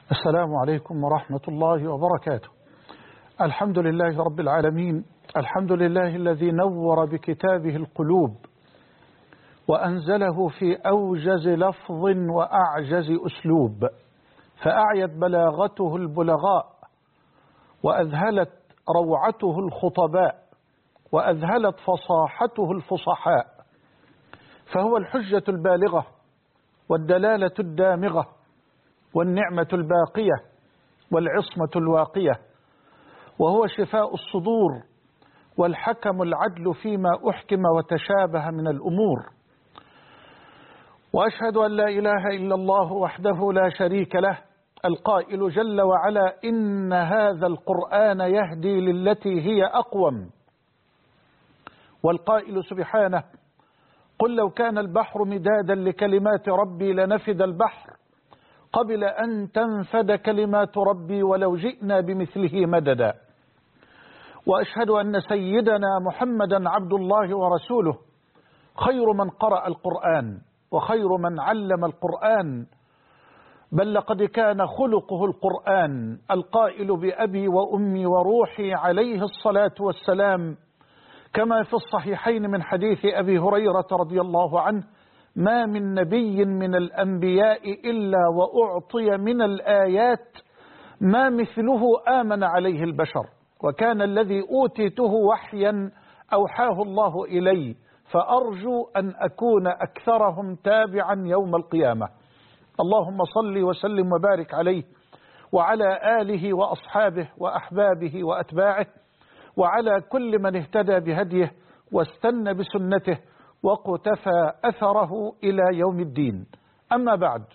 السلام عليكم ورحمة الله وبركاته. الحمد لله رب العالمين، الحمد لله الذي نور بكتابه القلوب وأنزله في أوجز لفظ وأعجز أسلوب، فأعيت بلاغته البلغاء وأذهلت روعته الخطباء وأذهلت فصاحته الفصحاء، فهو الحجة البالغة والدلالة الدامغة والنعمة الباقية والعصمة الواقية، وهو شفاء الصدور والحكم العدل فيما أحكم وتشابه من الأمور. وأشهد أن لا إله إلا الله وحده لا شريك له، القائل جل وعلا: إن هذا القرآن يهدي للتي هي أقوم. والقائل سبحانه: قل لو كان البحر مدادا لكلمات ربي لنفد البحر قبل أن تنفد كلمات ربي ولو جئنا بمثله مددا. وأشهد أن سيدنا محمدا عبد الله ورسوله، خير من قرأ القرآن وخير من علم القرآن، بل لقد كان خلقه القرآن، القائل بأبي وأمي وروحي عليه الصلاة والسلام، كما في الصحيحين من حديث أبي هريرة رضي الله عنه: ما من نبي من الأنبياء إلا وأعطي من الآيات ما مثله آمن عليه البشر، وكان الذي أوتيته وحيا أوحاه الله إلي، فأرجو أن أكون أكثرهم تابعا يوم القيامة. اللهم صل وسلم وبارك عليه وعلى آله وأصحابه وأحبابه وأتباعه وعلى كل من اهتدى بهديه واستنى بسنته وقتفى أثره إلى يوم الدين. أما بعد،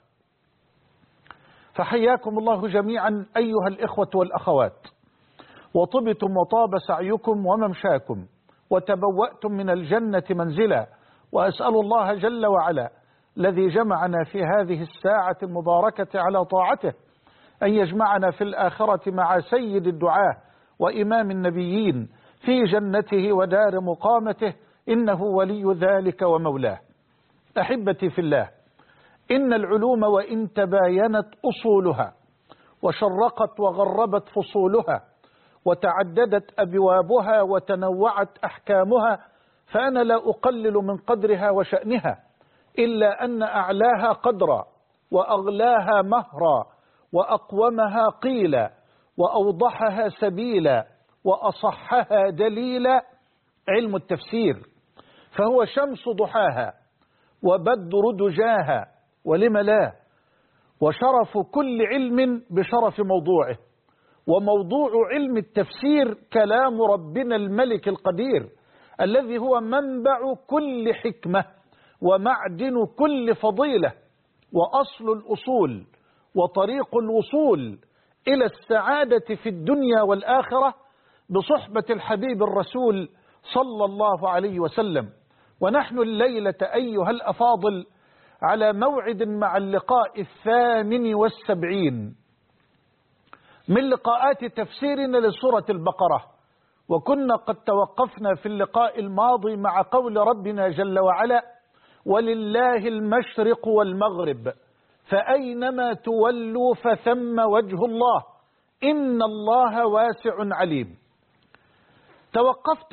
فحياكم الله جميعا أيها الإخوة والأخوات، وطبتم وطاب سعيكم وممشاكم وتبوأتم من الجنة منزلا، وأسأل الله جل وعلا الذي جمعنا في هذه الساعة المباركة على طاعته أن يجمعنا في الآخرة مع سيد الدعاة وإمام النبيين في جنته ودار مقامته، إنه ولي ذلك ومولاه. أحبتي في الله، إن العلوم وإن تباينت أصولها وشرقت وغربت فصولها وتعددت أبوابها وتنوعت أحكامها، فأنا لا أقلل من قدرها وشأنها، إلا أن أعلاها قدرا وأغلاها مهرا وأقومها قيلا وأوضحها سبيلا وأصحها دليلا علم التفسير، فهو شمس ضحاها وبدر دجاها، ولم لا، وشرف كل علم بشرف موضوعه، وموضوع علم التفسير كلام ربنا الملك القدير الذي هو منبع كل حكمة ومعدن كل فضيلة وأصل الأصول وطريق الوصول إلى السعادة في الدنيا والآخرة بصحبة الحبيب الرسول صلى الله عليه وسلم. ونحن الليلة أيها الأفاضل على موعد مع اللقاء 78 من لقاءات تفسيرنا لسورة البقرة، وكنا قد توقفنا في اللقاء الماضي مع قول ربنا جل وعلا: ولله المشرق والمغرب فأينما تولوا فثم وجه الله إن الله واسع عليم. توقفت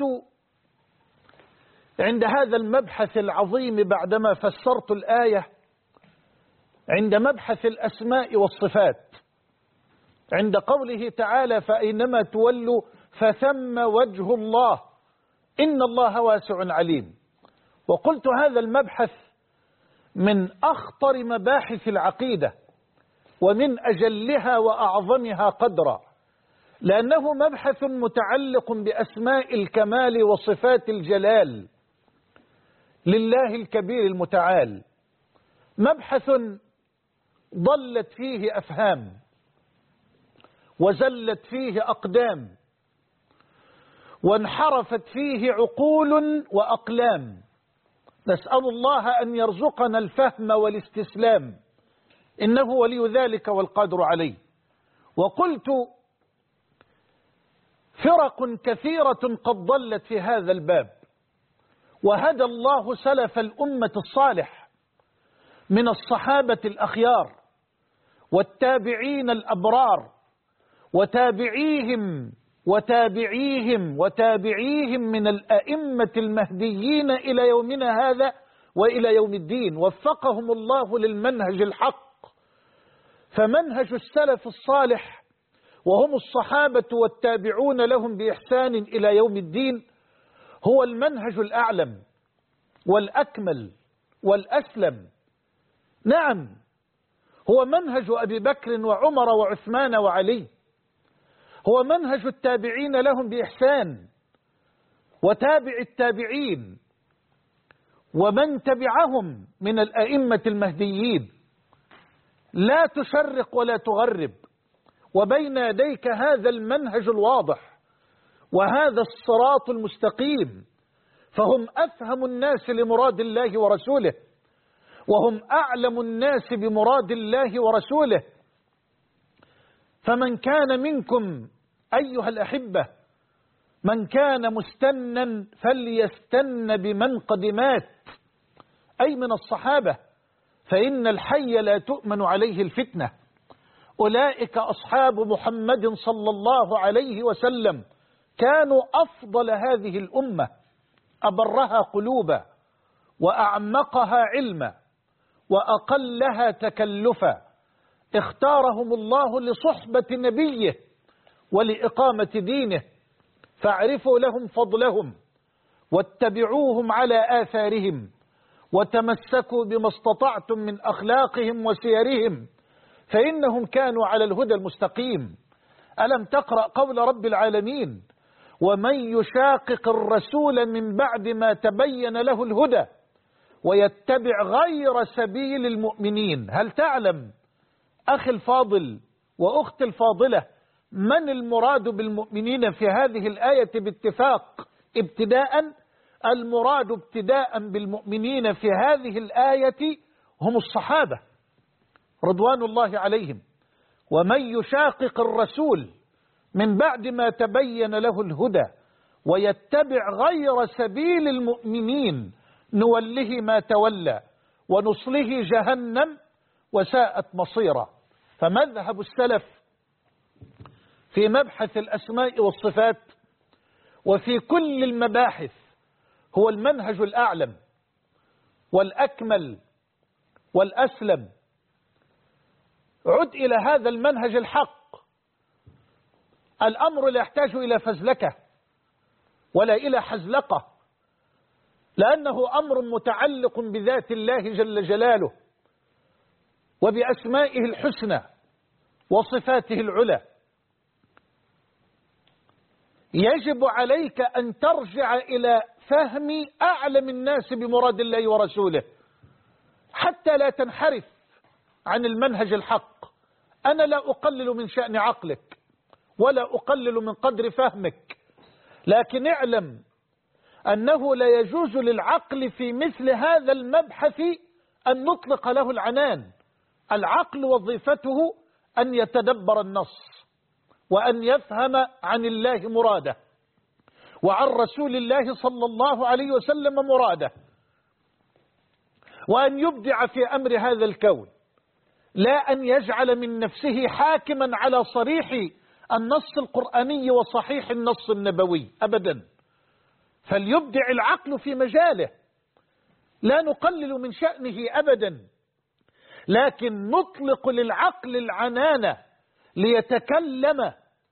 عند هذا المبحث العظيم بعدما فسرت الآية عند مبحث الأسماء والصفات، عند قوله تعالى: فأينما تولوا فثم وجه الله إن الله واسع عليم. وقلت هذا المبحث من أخطر مباحث العقيدة ومن أجلها وأعظمها قدرا، لأنه مبحث متعلق بأسماء الكمال وصفات الجلال لله الكبير المتعال، مبحث ضلت فيه أفهام وزلت فيه أقدام وانحرفت فيه عقول وأقلام، نسأل الله أن يرزقنا الفهم والاستسلام، إنه ولي ذلك والقادر عليه. وقلت فرق كثيرة قد ضلت في هذا الباب، وهدى الله سلف الأمة الصالح من الصحابة الأخيار والتابعين الأبرار وتابعيهم من الأئمة المهديين إلى يومنا هذا وإلى يوم الدين، وفقهم الله للمنهج الحق. فمنهج السلف الصالح وهم الصحابة والتابعون لهم بإحسان إلى يوم الدين هو المنهج الأعلم والأكمل والأسلم. نعم، هو منهج أبي بكر وعمر وعثمان وعلي، هو منهج التابعين لهم بإحسان وتابع التابعين ومن تبعهم من الأئمة المهديين. لا تشرق ولا تغرب، وبين يديك هذا المنهج الواضح وهذا الصراط المستقيم، فهم أفهم الناس لمراد الله ورسوله، وهم أعلم الناس بمراد الله ورسوله. فمن كان منكم أيها الأحبة، من كان مستنا فليستن بمن قد مات، أي من الصحابة، فإن الحي لا تؤمن عليه الفتنة. أولئك أصحاب محمد صلى الله عليه وسلم، كانوا أفضل هذه الأمة، أبرها قلوبا وأعمقها علما وأقلها تكلفا. اختارهم الله لصحبة نبيه ولإقامة دينه، فاعرفوا لهم فضلهم واتبعوهم على آثارهم وتمسكوا بما استطعتم من أخلاقهم وسيرهم، فإنهم كانوا على الهدى المستقيم. ألم تقرأ قول رب العالمين: ومن يشاقق الرسول من بعد ما تبين له الهدى ويتبع غير سبيل المؤمنين. هل تعلم أخي الفاضل وأختي الفاضلة من المراد بالمؤمنين في هذه الآية باتفاق ابتداء؟ المراد ابتداء بالمؤمنين في هذه الآية هم الصحابة رضوان الله عليهم. ومن يشاقق الرسول من بعد ما تبين له الهدى ويتبع غير سبيل المؤمنين نوله ما تولى ونصله جهنم وساءت مصيرا. فمذهب السلف في مبحث الأسماء والصفات وفي كل المباحث هو المنهج الأعلم والأكمل والأسلم. عد إلى هذا المنهج الحق. الأمر لا يحتاج إلى فزلكة ولا إلى حزلقة، لأنه أمر متعلق بذات الله جل جلاله وبأسمائه الحسنى وصفاته العلى. يجب عليك أن ترجع إلى فهم أعلم الناس بمراد الله ورسوله حتى لا تنحرف عن المنهج الحق. أنا لا أقلل من شأن عقلك ولا أقلل من قدر فهمك، لكن اعلم أنه لا يجوز للعقل في مثل هذا المبحث أن نطلق له العنان. العقل وظيفته أن يتدبر النص وأن يفهم عن الله مراده وعن رسول الله صلى الله عليه وسلم مراده، وأن يبدع في أمر هذا الكون، لا أن يجعل من نفسه حاكما على صريح النص القرآني وصحيح النص النبوي أبدا. فليبدع العقل في مجاله، لا نقلل من شأنه أبدا، لكن نطلق للعقل العنان ليتكلم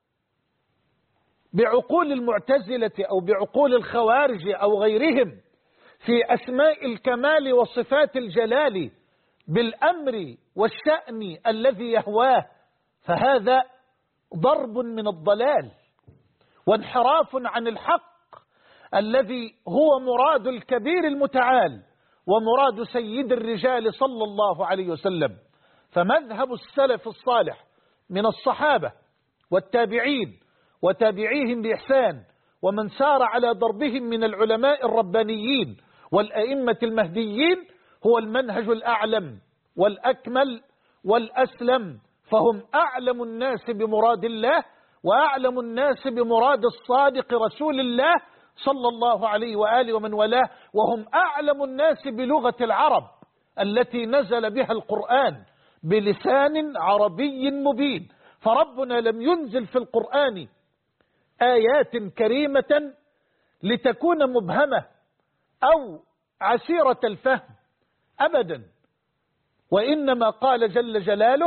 بعقول المعتزلة أو بعقول الخوارج أو غيرهم في أسماء الكمال وصفات الجلال بالأمر والشأن الذي يهواه، فهذا ضرب من الضلال وانحراف عن الحق الذي هو مراد الكبير المتعال ومراد سيد الرجال صلى الله عليه وسلم. فمذهب السلف الصالح من الصحابة والتابعين وتابعيهم بإحسان ومن سار على ضربهم من العلماء الربانيين والأئمة المهديين هو المنهج الأعلم والأكمل والأسلم، فهم أعلم الناس بمراد الله وأعلم الناس بمراد الصادق رسول الله صلى الله عليه وآله ومن والاه، وهم أعلم الناس بلغة العرب التي نزل بها القرآن بلسان عربي مبين. فربنا لم ينزل في القرآن آيات كريمة لتكون مبهمة أو عسيرة الفهم أبدا، وإنما قال جل جلاله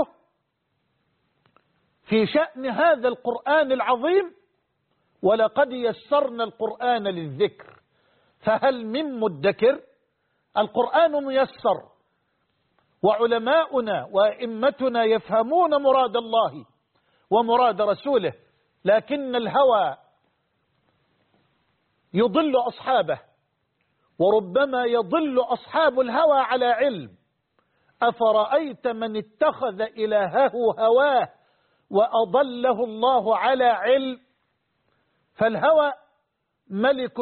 في شأن هذا القرآن العظيم: ولقد يسرنا القرآن للذكر فهل من مدكر. القرآن ميسر، وعلماؤنا وأئمتنا يفهمون مراد الله ومراد رسوله، لكن الهوى يضل أصحابه، وربما يضل أصحاب الهوى على علم. أفرأيت من اتخذ إلهه هواه وأضله الله على علم. فالهوى ملك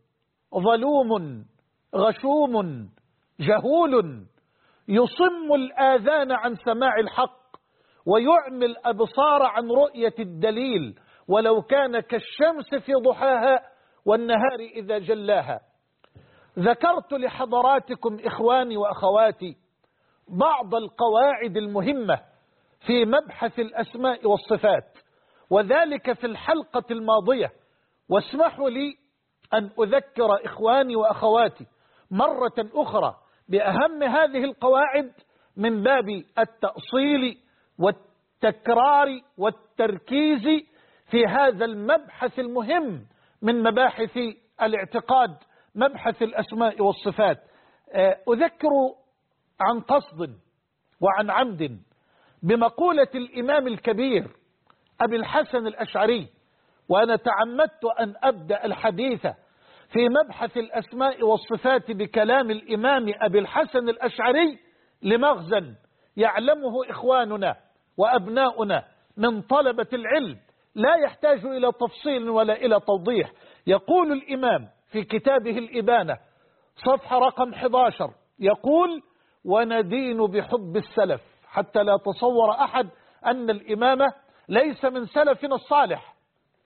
ظلوم غشوم جهول يصم الآذان عن سماع الحق ويعمي الأبصار عن رؤية الدليل، ولو كان كالشمس في ضحاها والنهار إذا جلاها. ذكرت لحضراتكم إخواني وأخواتي بعض القواعد المهمة في مبحث الأسماء والصفات، وذلك في الحلقة الماضية، واسمحوا لي أن أذكر إخواني وأخواتي مرة أخرى بأهم هذه القواعد من باب التأصيل والتكرار والتركيز في هذا المبحث المهم من مباحث الاعتقاد، مبحث الأسماء والصفات. أذكر عن قصد وعن عمد بمقولة الإمام الكبير أبي الحسن الأشعري، وأنا تعمدت أن أبدأ الحديث في مبحث الأسماء والصفات بكلام الإمام أبي الحسن الأشعري لمغزى يعلمه إخواننا وأبناؤنا من طلبة العلم لا يحتاج إلى تفصيل ولا إلى توضيح. يقول الإمام في كتابه الإبانة صفحة رقم 11، يقول: وندين بحب السلف. حتى لا تصور أحد أن الإمامة ليس من سلفنا الصالح،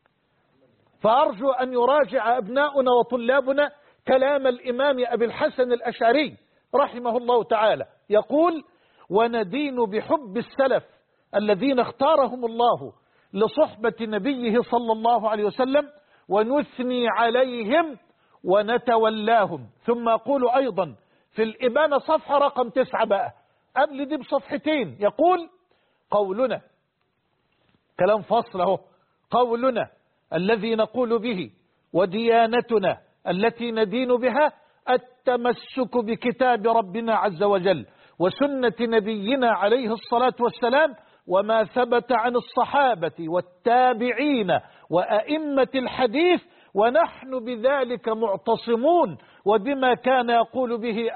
فأرجو أن يراجع أبناؤنا وطلابنا كلام الإمام أبي الحسن الأشعري رحمه الله تعالى. يقول: وندين بحب السلف الذين اختارهم الله لصحبة نبيه صلى الله عليه وسلم، ونثني عليهم ونتولاهم. ثم أقول أيضا في الإبانة صفحة رقم 9 بقى قبل دي بصفحتين، يقول: قولنا، كلام فصل اهو، قولنا الذي نقول به وديانتنا التي ندين بها التمسك بكتاب ربنا عز وجل وسنة نبينا عليه الصلاة والسلام وما ثبت عن الصحابة والتابعين وأئمة الحديث، ونحن بذلك معتصمون، وبما كان يقول به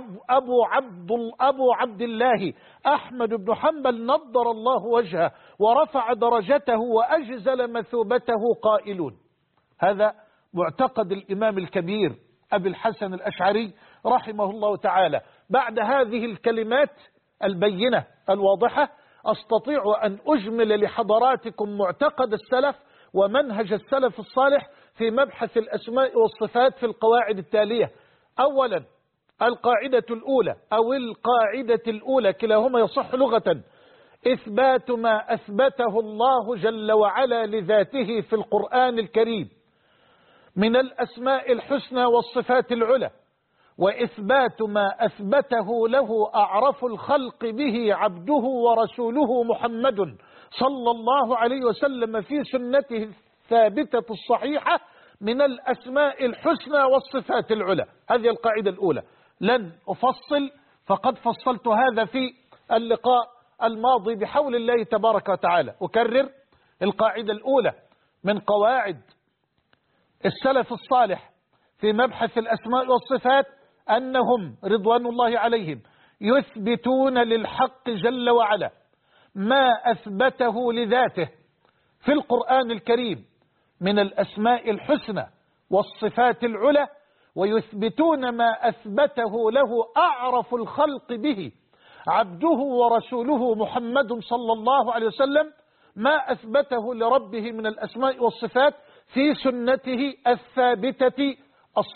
أبو عبد الله أحمد بن حنبل نضر الله وجهه ورفع درجته وأجزل مثوبته قائلون. هذا معتقد الإمام الكبير أبي الحسن الأشعري رحمه الله تعالى. بعد هذه الكلمات البينة الواضحة أستطيع أن أجمل لحضراتكم معتقد السلف ومنهج السلف الصالح في مبحث الأسماء والصفات في القواعد التالية. أولا القاعدة الأولى أو القاعدة الأولى كلاهما يصح لغة: إثبات ما أثبته الله جل وعلا لذاته في القرآن الكريم من الأسماء الحسنى والصفات العلى، وإثبات ما أثبته له أعرف الخلق به عبده ورسوله محمد صلى الله عليه وسلم في سنته الثابتة الصحيحة من الأسماء الحسنى والصفات العلى. هذه القاعدة الأولى. لن أفصل، فقد فصلت هذا في اللقاء الماضي بحول الله تبارك وتعالى. أكرر: القاعدة الأولى من قواعد السلف الصالح في مبحث الأسماء والصفات أنهم رضوان الله عليهم يثبتون للحق جل وعلا ما أثبته لذاته في القرآن الكريم من الأسماء الحسنى والصفات العلى، ويثبتون ما أثبته له أعرف الخلق به عبده ورسوله محمد صلى الله عليه وسلم ما أثبته لربه من الأسماء والصفات في سنته الثابتة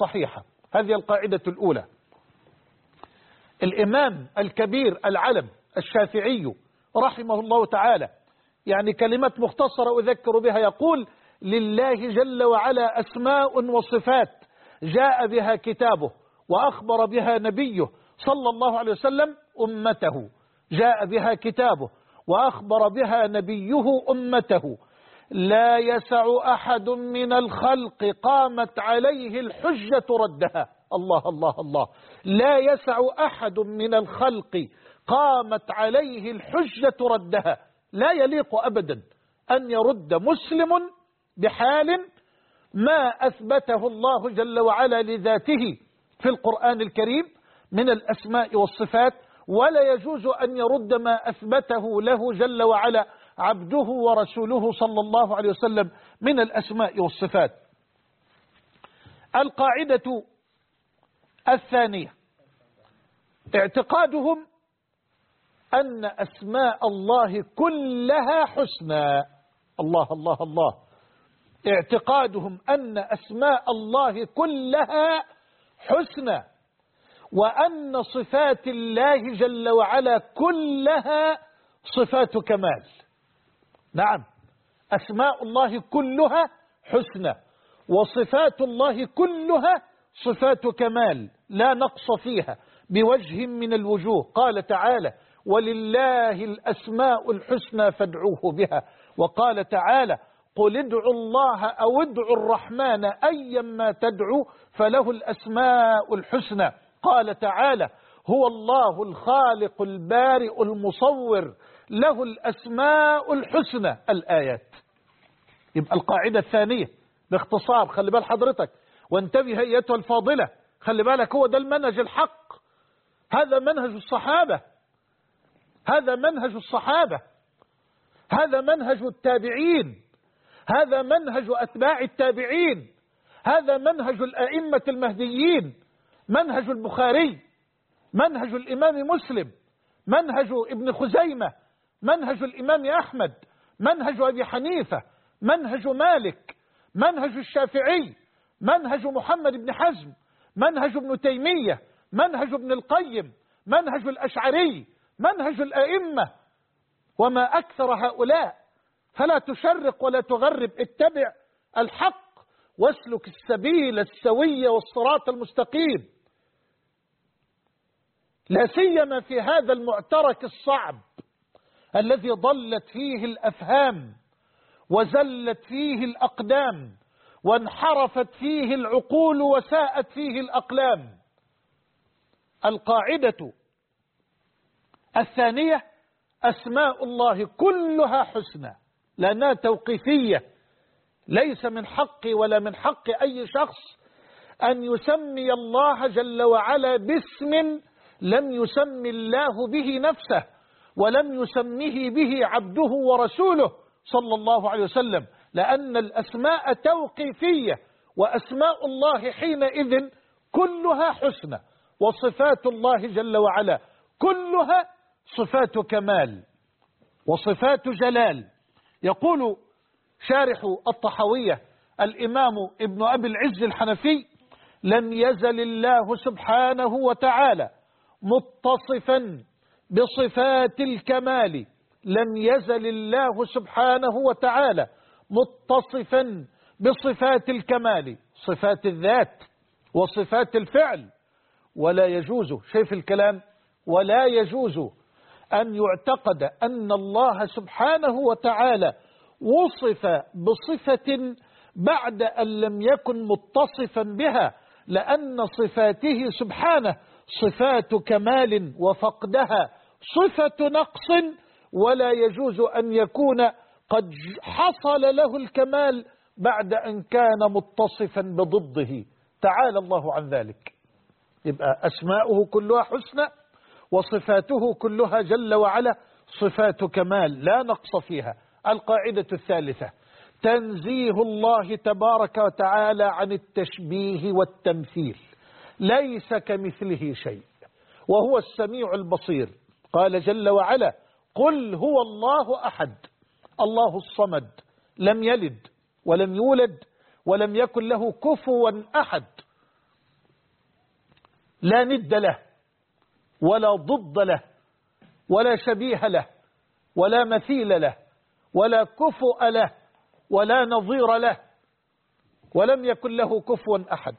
الصحيحة. هذه القاعدة الأولى. الإمام الكبير العلم الشافعي رحمه الله تعالى، يعني كلمات مختصرة أذكر بها، يقول: لله جل وعلا أسماء وصفات جاء بها كتابه وأخبر بها نبيه صلى الله عليه وسلم أمته، جاء بها كتابه وأخبر بها نبيه أمته، لا يسع أحد من الخلق قامت عليه الحجة ردها. الله الله الله، لا يسع أحد من الخلق قامت عليه الحجة ردها. لا يليق أبدا أن يرد مسلم بحال ما أثبته الله جل وعلا لذاته في القرآن الكريم من الأسماء والصفات، ولا يجوز أن يرد ما أثبته له جل وعلا عبده ورسوله صلى الله عليه وسلم من الأسماء والصفات. القاعدة الثانية اعتقادهم أن أسماء الله كلها حسنى. الله الله الله، اعتقادهم أن أسماء الله كلها حسنى، وأن صفات الله جل وعلا كلها صفات كمال. نعم، أسماء الله كلها حسنى، وصفات الله كلها صفات كمال لا نقص فيها بوجه من الوجوه. قال تعالى: ولله الأسماء الحسنى فادعوه بها. وقال تعالى: قل ادعوا الله أو ادعوا الرحمن أيما تدعوا فله الأسماء الحسنى. قال تعالى: هو الله الخالق البارئ المصور له الأسماء الحسنى. الآيات. يبقى القاعدة الثانية باختصار، خلي بال حضرتك وانتبه أيتها الفاضلة، خلي بالك، هو ده المنهج الحق، هذا منهج الصحابة، هذا منهج الصحابة، هذا منهج التابعين، هذا منهج أتباع التابعين، هذا منهج الأئمة المهديين، منهج البخاري، منهج الإمام مسلم، منهج ابن خزيمة، منهج الإمام أحمد، منهج أبي حنيفة، منهج مالك، منهج الشافعي، منهج محمد بن حزم، منهج ابن تيمية، منهج ابن القيم، منهج الأشعري، منهج الأئمة، وما أكثر هؤلاء. فلا تشرق ولا تغرب، اتبع الحق واسلك السبيل السوي والصراط المستقيم، لا سيما في هذا المعترك الصعب الذي ضلت فيه الأفهام وزلت فيه الأقدام وانحرفت فيه العقول وساءت فيه الأقلام. القاعدة الثانية: أسماء الله كلها حسنى، لأنها توقيفية، ليس من حقي ولا من حق أي شخص أن يسمي الله جل وعلا باسم لم يسمي الله به نفسه ولم يسميه به عبده ورسوله صلى الله عليه وسلم، لأن الأسماء توقيفية، وأسماء الله حينئذ كلها حسنى، وصفات الله جل وعلا كلها صفات كمال وصفات جلال. يقول شارح الطحاوية الإمام ابن أبي العز الحنفي: لم يزل الله سبحانه وتعالى متصفا بصفات الكمال، لم يزل الله سبحانه وتعالى متصفا بصفات الكمال، صفات الذات وصفات الفعل. ولا يجوز، شايف الكلام، ولا يجوز أن يعتقد أن الله سبحانه وتعالى وصف بصفة بعد أن لم يكن متصفا بها، لأن صفاته سبحانه صفات كمال وفقدها صفة نقص، ولا يجوز أن يكون قد حصل له الكمال بعد أن كان متصفا بضده، تعالى الله عن ذلك. يبقى أسماؤه كلها حسنى وصفاته كلها جل وعلا صفات كمال لا نقص فيها. القاعدة الثالثة: تنزيه الله تبارك وتعالى عن التشبيه والتمثيل، ليس كمثله شيء وهو السميع البصير. قال جل وعلا: قل هو الله أحد الله الصمد لم يلد ولم يولد ولم يكن له كفوا أحد، لا ند له ولا ضد له ولا شبيه له ولا مثيل له ولا كفؤ له ولا نظير له، ولم يكن له كفوا أحد.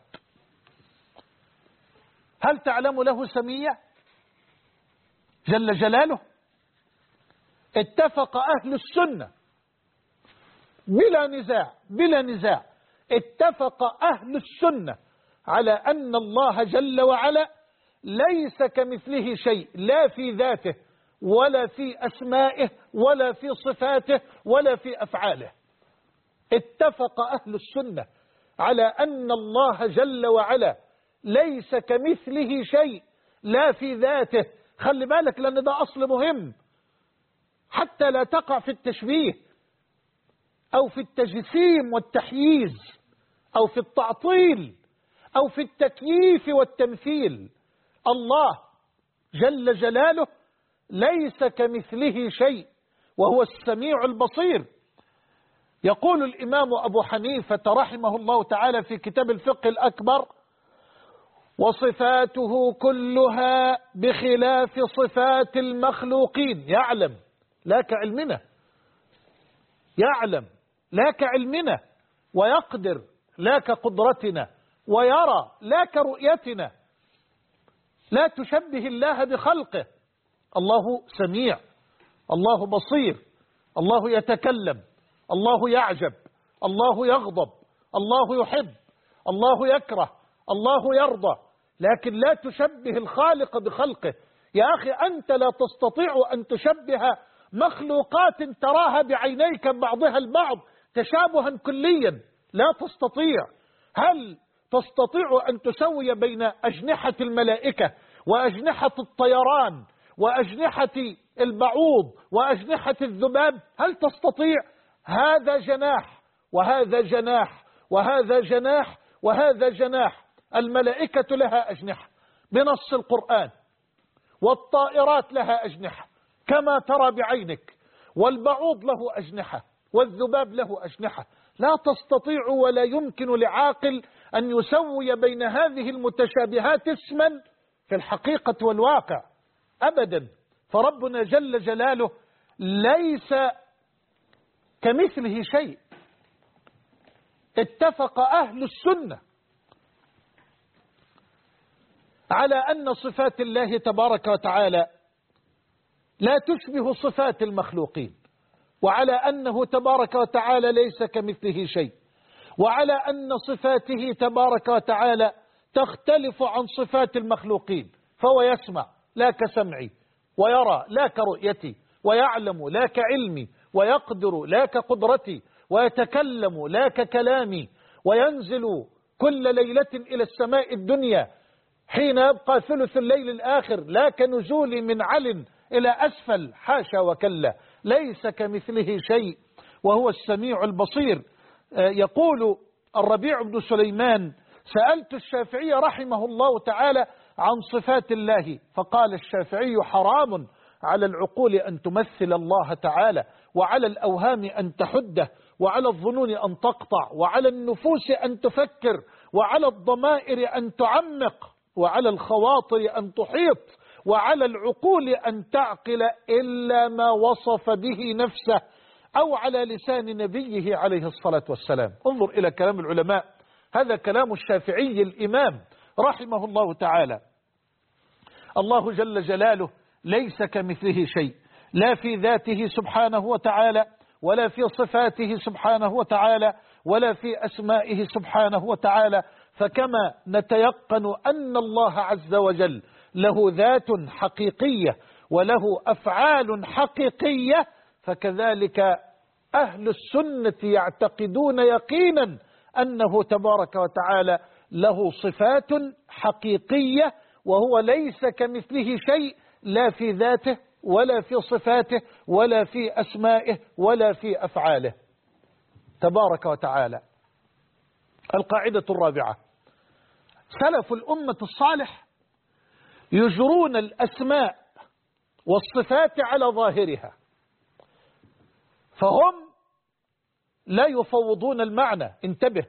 هل تعلم له سمية جل جلاله؟ اتفق أهل السنة بلا نزاع اتفق أهل السنة على أن الله جل وعلا ليس كمثله شيء، لا في ذاته ولا في أسمائه ولا في صفاته ولا في أفعاله. اتفق أهل السنة على أن الله جل وعلا ليس كمثله شيء، لا في ذاته. خلي بالك لأن ده أصل مهم حتى لا تقع في التشبيه أو في التجسيم والتحييز أو في التعطيل أو في التكييف والتمثيل. الله جل جلاله ليس كمثله شيء وهو السميع البصير. يقول الإمام أبو حنيفة رحمه الله تعالى في كتاب الفقه الأكبر: وصفاته كلها بخلاف صفات المخلوقين. يعلم لا كعلمنا، يعلم لا كعلمنا، ويقدر لا كقدرتنا، ويرى لا كرؤيتنا. لا تشبه الله بخلقه. الله سميع، الله بصير، الله يتكلم، الله يعجب، الله يغضب، الله يحب، الله يكره، الله يرضى، لكن لا تشبه الخالق بخلقه. يا أخي أنت لا تستطيع أن تشبه مخلوقات تراها بعينيك بعضها البعض تشابها كليا، لا تستطيع. هل تستطيع أن تسوي بين أجنحة الملائكة وأجنحة الطيران وأجنحة البعوض وأجنحة الذباب؟ هل تستطيع؟ هذا جناح وهذا جناح وهذا جناح وهذا جناح. الملائكة لها أجنحة بنص القرآن، والطائرات لها أجنحة كما ترى بعينك، والبعوض له أجنحة والذباب له أجنحة. لا تستطيع ولا يمكن لعاقل أن يسوي بين هذه المتشابهات اسما في الحقيقة والواقع أبدا. فربنا جل جلاله ليس كمثله شيء. اتفق أهل السنة على أن صفات الله تبارك وتعالى لا تشبه صفات المخلوقين، وعلى أنه تبارك وتعالى ليس كمثله شيء، وعلى أن صفاته تبارك وتعالى تختلف عن صفات المخلوقين. فهو يسمع لا كسمعي، ويرى لا كرؤيتي، ويعلم لا كعلمي، ويقدر لا كقدرتي، ويتكلم لا ككلامي، وينزل كل ليلة إلى السماء الدنيا حين يبقى ثلث الليل الآخر لا كنزول من عل إلى أسفل، حاشا وكلا، ليس كمثله شيء وهو السميع البصير. يقول الربيع بن سليمان: سألت الشافعي رحمه الله تعالى عن صفات الله، فقال الشافعي: حرام على العقول أن تمثل الله تعالى، وعلى الأوهام أن تحده، وعلى الظنون أن تقطع، وعلى النفوس أن تفكر، وعلى الضمائر أن تعمق، وعلى الخواطر أن تحيط، وعلى العقول أن تعقل إلا ما وصف به نفسه أو على لسان نبيه عليه الصلاة والسلام. انظر إلى كلام العلماء، هذا كلام الشافعي الإمام رحمه الله تعالى. الله جل جلاله ليس كمثله شيء، لا في ذاته سبحانه وتعالى، ولا في صفاته سبحانه وتعالى، ولا في أسمائه سبحانه وتعالى. فكما نتيقن أن الله عز وجل له ذات حقيقية وله أفعال حقيقية، فكذلك أهل السنة يعتقدون يقينا أنه تبارك وتعالى له صفات حقيقية، وهو ليس كمثله شيء، لا في ذاته ولا في صفاته ولا في أسمائه ولا في أفعاله تبارك وتعالى. القاعدة الرابعة: سلف الأمة الصالح يجرون الأسماء والصفات على ظاهرها، فهم لا يفوضون المعنى. انتبه،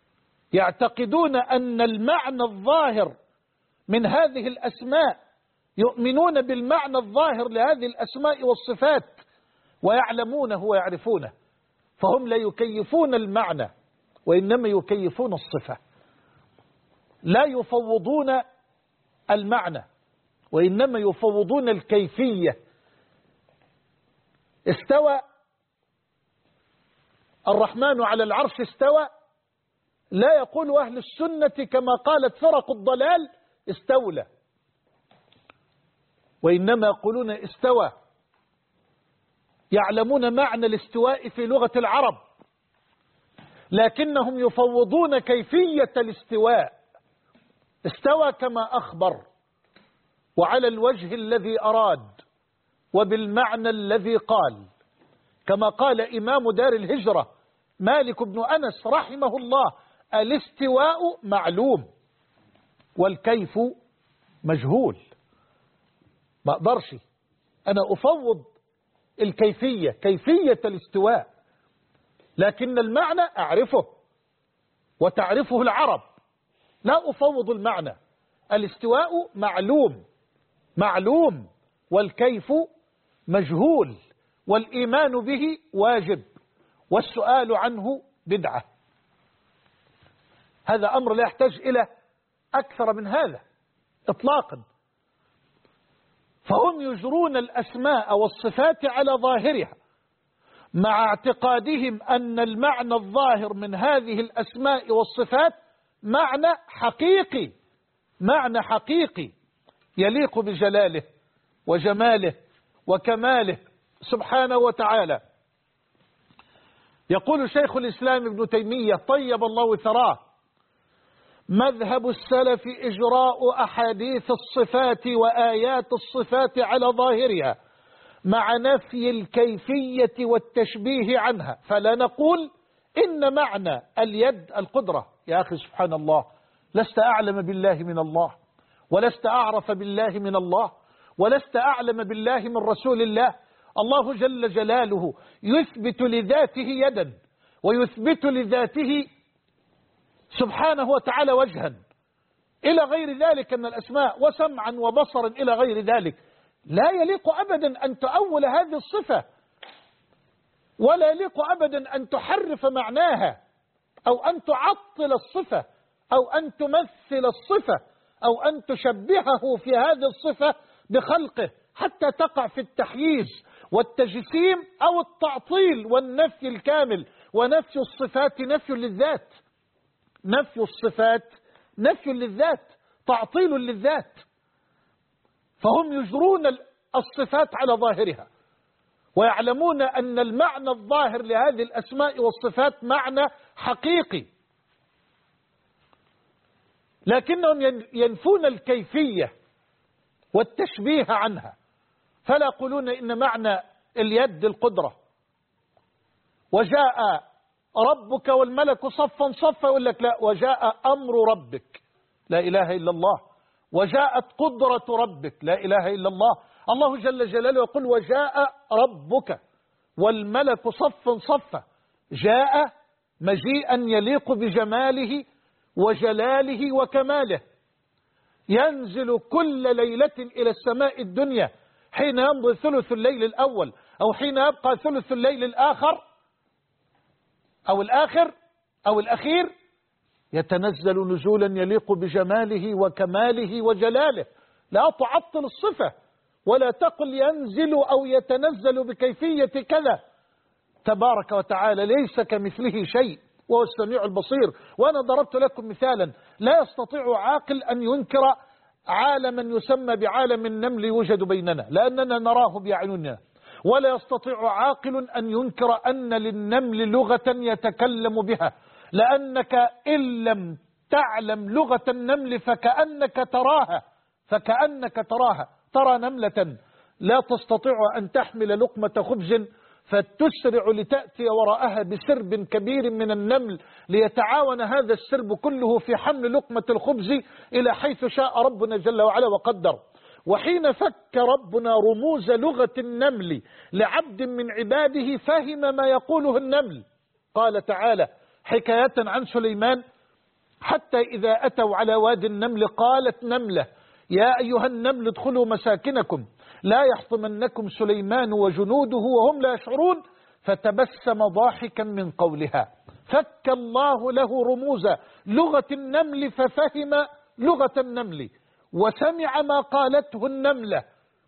يعتقدون أن المعنى الظاهر من هذه الأسماء يؤمنون بالمعنى الظاهر لهذه الأسماء والصفات ويعلمونه ويعرفونه، فهم لا يكيفون المعنى وإنما يكيفون الصفة، لا يفوضون المعنى وإنما يفوضون الكيفية. استوى الرحمن على العرش استوى، لا يقول أهل السنة كما قالت فرق الضلال استولى، وإنما يقولون استوى، يعلمون معنى الاستواء في لغة العرب، لكنهم يفوضون كيفية الاستواء. استوى كما أخبر وعلى الوجه الذي أراد وبالمعنى الذي قال، كما قال إمام دار الهجرة مالك بن أنس رحمه الله: الاستواء معلوم والكيف مجهول. ما أقدرش أنا أفوض الكيفية، كيفية الاستواء، لكن المعنى أعرفه وتعرفه العرب، لا أفوض المعنى. الاستواء معلوم والكيف مجهول، والإيمان به واجب والسؤال عنه بدعة. هذا أمر لا يحتاج إلى أكثر من هذا إطلاقا. فهم يجرون الأسماء والصفات على ظاهرها مع اعتقادهم أن المعنى الظاهر من هذه الأسماء والصفات معنى حقيقي يليق بجلاله وجماله وكماله سبحانه وتعالى. يقول شيخ الإسلام ابن تيمية طيب الله ثراه: مذهب السلف إجراء أحاديث الصفات وآيات الصفات على ظاهرها مع نفي الكيفية والتشبيه عنها، فلا نقول إن معنى اليد القدرة. يا أخي سبحان الله، لست أعلم بالله من الله، ولست أعرف بالله من الله، ولست أعلم بالله من رسول الله. الله جل جلاله يثبت لذاته يدا ويثبت لذاته سبحانه وتعالى وجها إلى غير ذلك من الأسماء، وسمعا وبصرا إلى غير ذلك. لا يليق أبدا أن تؤول هذه الصفة، ولا يليق أبدا أن تحرف معناها أو أن تعطل الصفة أو أن تمثل الصفة أو أن تشبهه في هذه الصفة بخلقه حتى تقع في التحييز والتجسيم أو التعطيل والنفي الكامل. ونفي الصفات نفي للذات، نفي الصفات نفي للذات، تعطيل للذات. فهم يجرون الصفات على ظاهرها ويعلمون أن المعنى الظاهر لهذه الأسماء والصفات معنى حقيقي، لكنهم ينفون الكيفية والتشبيه عنها، فلا يقولون إن معنى اليد القدرة. وجاء ربك والملك صفا صفا، يقول لك لا، وجاء أمر ربك، لا إله إلا الله. وجاءت قدرة ربك، لا إله إلا الله. الله جل جلاله يقول وجاء ربك والملك صفا صفا، جاء مجيئا يليق بجماله وجلاله وكماله، ينزل كل ليلة إلى السماء الدنيا حين يمضي ثلث الليل الأول أو حين يبقى ثلث الليل الآخر أو الأخير، يتنزل نزولا يليق بجماله وكماله وجلاله. لا تعطل الصفة ولا تقل ينزل أو يتنزل بكيفية كذا. تبارك وتعالى ليس كمثله شيء وهو السميع البصير. وأنا ضربت لكم مثالا: لا يستطيع عاقل أن ينكر عالما يسمى بعالم النمل يوجد بيننا لأننا نراه بأعيننا، ولا يستطيع عاقل أن ينكر أن للنمل لغة يتكلم بها، لأنك إن لم تعلم لغة النمل فكأنك تراها. ترى نملة لا تستطيع أن تحمل لقمة خبز فتسرع لتأتي وراءها بسرب كبير من النمل ليتعاون هذا السرب كله في حمل لقمة الخبز إلى حيث شاء ربنا جل وعلا وقدر. وحين فك ربنا رموز لغة النمل لعبد من عباده فهم ما يقوله النمل. قال تعالى حكاية عن سليمان: حتى إذا أتوا على وادي النمل قالت نملة يا أيها النمل ادخلوا مساكنكم لا يحطمنكم سليمان وجنوده وهم لا يشعرون، فتبسم ضاحكا من قولها. فك الله له رموز لغة النمل ففهم لغة النمل وسمع ما قالته النملة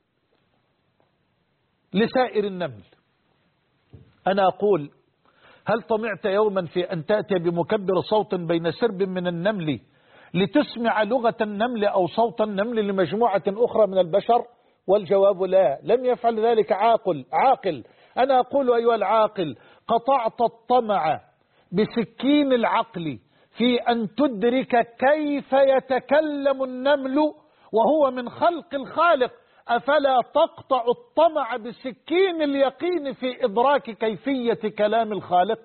لسائر النمل. أنا أقول: هل طمعت يوما في أن تأتي بمكبر صوت بين سرب من النمل لتسمع لغة النمل أو صوت النمل لمجموعة أخرى من البشر؟ والجواب لا، لم يفعل ذلك عاقل. أنا أقول: أيها العاقل، قطعت الطمع بسكين العقل في أن تدرك كيف يتكلم النمل وهو من خلق الخالق، أفلا تقطع الطمع بسكين اليقين في إدراك كيفية كلام الخالق؟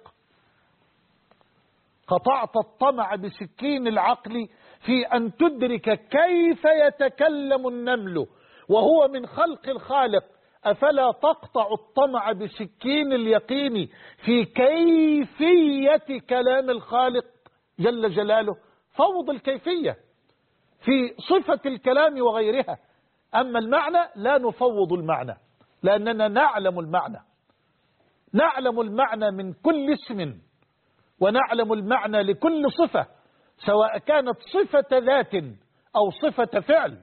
قطعت الطمع بسكين العقل في أن تدرك كيف يتكلم النمل وهو من خلق الخالق، أفلا تقطع الطمع بسكين اليقين في كيفية كلام الخالق جل جلاله؟ فوض الكيفية في صفة الكلام وغيرها، أما المعنى لا نفوض المعنى، لأننا نعلم المعنى من كل اسم، ونعلم المعنى لكل صفة، سواء كانت صفة ذات أو صفة فعل.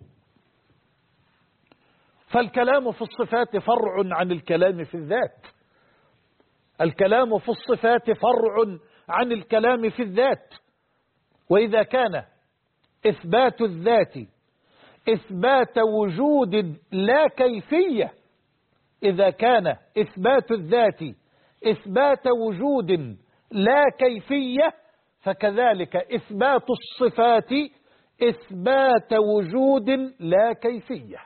فالكلام في الصفات فرع عن الكلام في الذات، الكلام في الصفات فرع عن الكلام في الذات. وإذا كان إثبات الذات إثبات وجود لا كيفية، إذا كان إثبات الذات إثبات وجود لا كيفية، فكذلك إثبات الصفات إثبات وجود لا كيفية.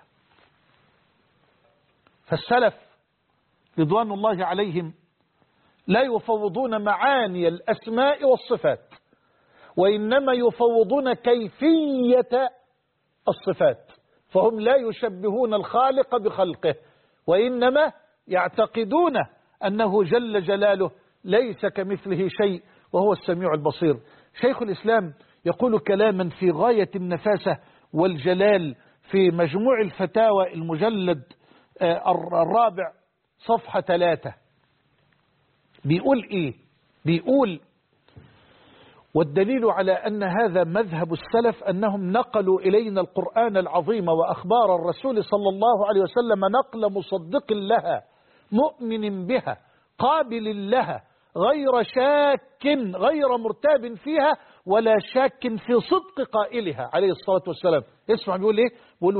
فالسلف رضوان الله عليهم لا يفوضون معاني الأسماء والصفات، وإنما يفوضون كيفية الصفات، فهم لا يشبهون الخالق بخلقه، وإنما يعتقدون أنه جل جلاله ليس كمثله شيء وهو السميع البصير. شيخ الإسلام يقول كلاما في غاية النفاسة والجلال في مجموع الفتاوى المجلد الرابع صفحة 3. بيقول إيه؟ بيقول: والدليل على أن هذا مذهب السلف أنهم نقلوا إلينا القرآن العظيم وأخبار الرسول صلى الله عليه وسلم نقل مصدق لها مؤمن بها قابل لها غير شاك غير مرتاب فيها ولا شاك في صدق قائلها عليه الصلاة والسلام. اسمع بيقول إيه؟ بيقول: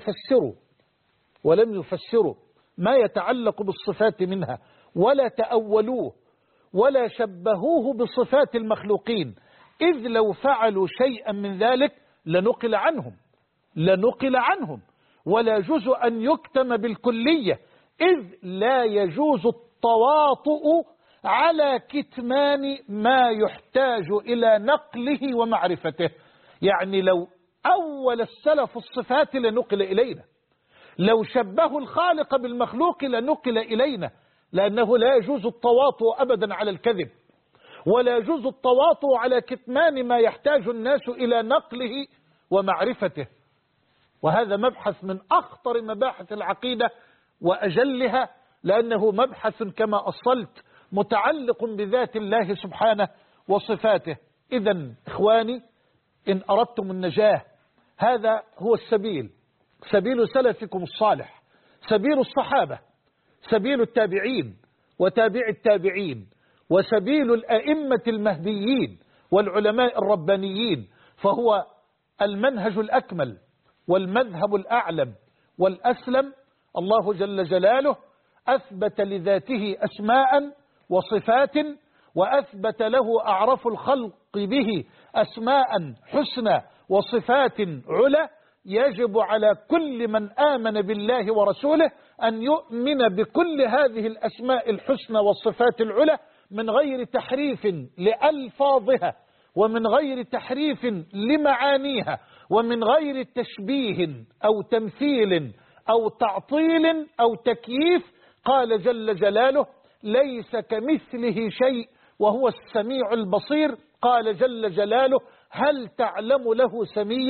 ولم يفسروا ما يتعلق بالصفات منها ولا تأولوه ولا شبهوه بصفات المخلوقين، إذ لو فعلوا شيئا من ذلك لنقل عنهم ولا يجوز أن يكتم بالكلية، إذ لا يجوز التواطؤ على كتمان ما يحتاج إلى نقله ومعرفته. يعني لو أول السلف الصفات لنقل إلينا، لو شبهوا الخالق بالمخلوق لنقل إلينا، لأنه لا يجوز التواطؤ أبدا على الكذب، ولا يجوز التواطؤ على كتمان ما يحتاج الناس إلى نقله ومعرفته. وهذا مبحث من أخطر مباحث العقيدة وأجلها، لأنه مبحث كما أصلت متعلق بذات الله سبحانه وصفاته. إذن إخواني، إن أردتم النجاة هذا هو السبيل، سبيل سلفكم الصالح، سبيل الصحابة، سبيل التابعين وتابع التابعين، وسبيل الأئمة المهديين والعلماء الربانيين، فهو المنهج الأكمل والمذهب الأعلم والأسلم. الله جل جلاله أثبت لذاته أسماء وصفات، وأثبت له أعرف الخلق به أسماء حسنى وصفات علا. يجب على كل من آمن بالله ورسوله أن يؤمن بكل هذه الأسماء الحسنى والصفات العلا من غير تحريف لألفاظها، ومن غير تحريف لمعانيها، ومن غير تشبيه أو تمثيل أو تعطيل أو تكييف. قال جل جلاله: ليس كمثله شيء وهو السميع البصير. قال جل جلاله: هل تعلم له سميا؟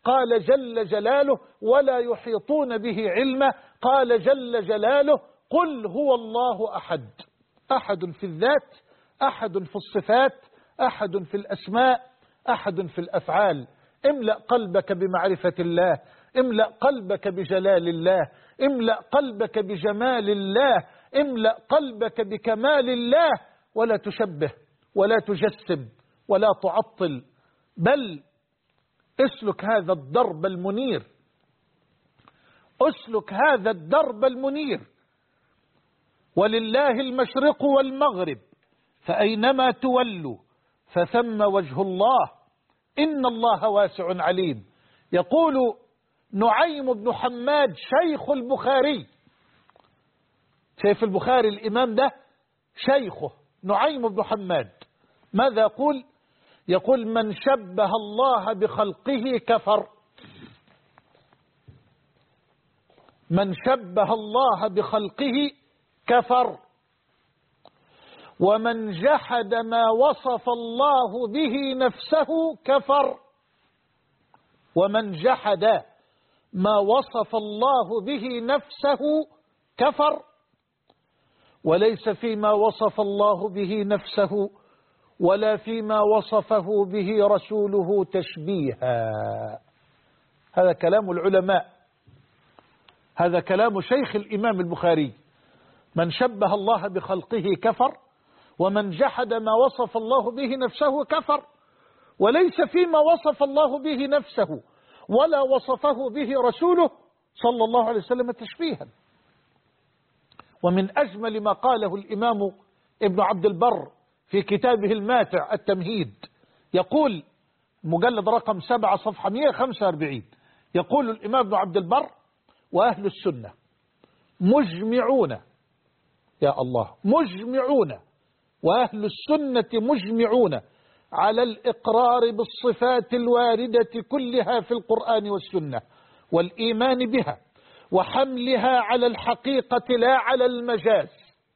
قال جل جلاله ولا يحيطون به علما، قال جل جلاله قل هو الله أحد، أحد في الذات، أحد في الصفات، أحد في الأسماء، أحد في الأفعال. املأ قلبك بمعرفة الله، املأ قلبك بجلال الله، املأ قلبك بجمال الله، املأ قلبك بكمال الله، ولا تشبه ولا تجسم ولا تعطل، بل اسلك هذا الدرب المنير، اسلك هذا الدرب المنير. ولله المشرق والمغرب فأينما تولوا فثم وجه الله إن الله واسع عليم. يقول نعيم بن حماد شيخ البخاري، شيخ البخاري الإمام ده شيخه نعيم بن حماد، ماذا يقول؟ يقول من شبه الله بخلقه كفر، من شبه الله بخلقه كفر، ومن جحد ما وصف الله به نفسه كفر، ومن جحد ما وصف الله به نفسه كفر، وليس فيما وصف الله به نفسه ولا فيما وصفه به رسوله تشبيها. هذا كلام العلماء، هذا كلام شيخ الإمام البخاري. من شبه الله بخلقه كفر، ومن جحد ما وصف الله به نفسه كفر، وليس فيما وصف الله به نفسه ولا وصفه به رسوله صلى الله عليه وسلم تشبيها. ومن أجمل ما قاله الإمام ابن عبد البر في كتابه الماتع التمهيد، يقول مجلد رقم 7 صفحة 145، يقول الإمام ابن عبد البر وأهل السنة مجمعون، يا الله، مجمعون، وأهل السنة مجمعون على الإقرار بالصفات الواردة كلها في القرآن والسنة والإيمان بها وحملها على الحقيقة لا على المجاز،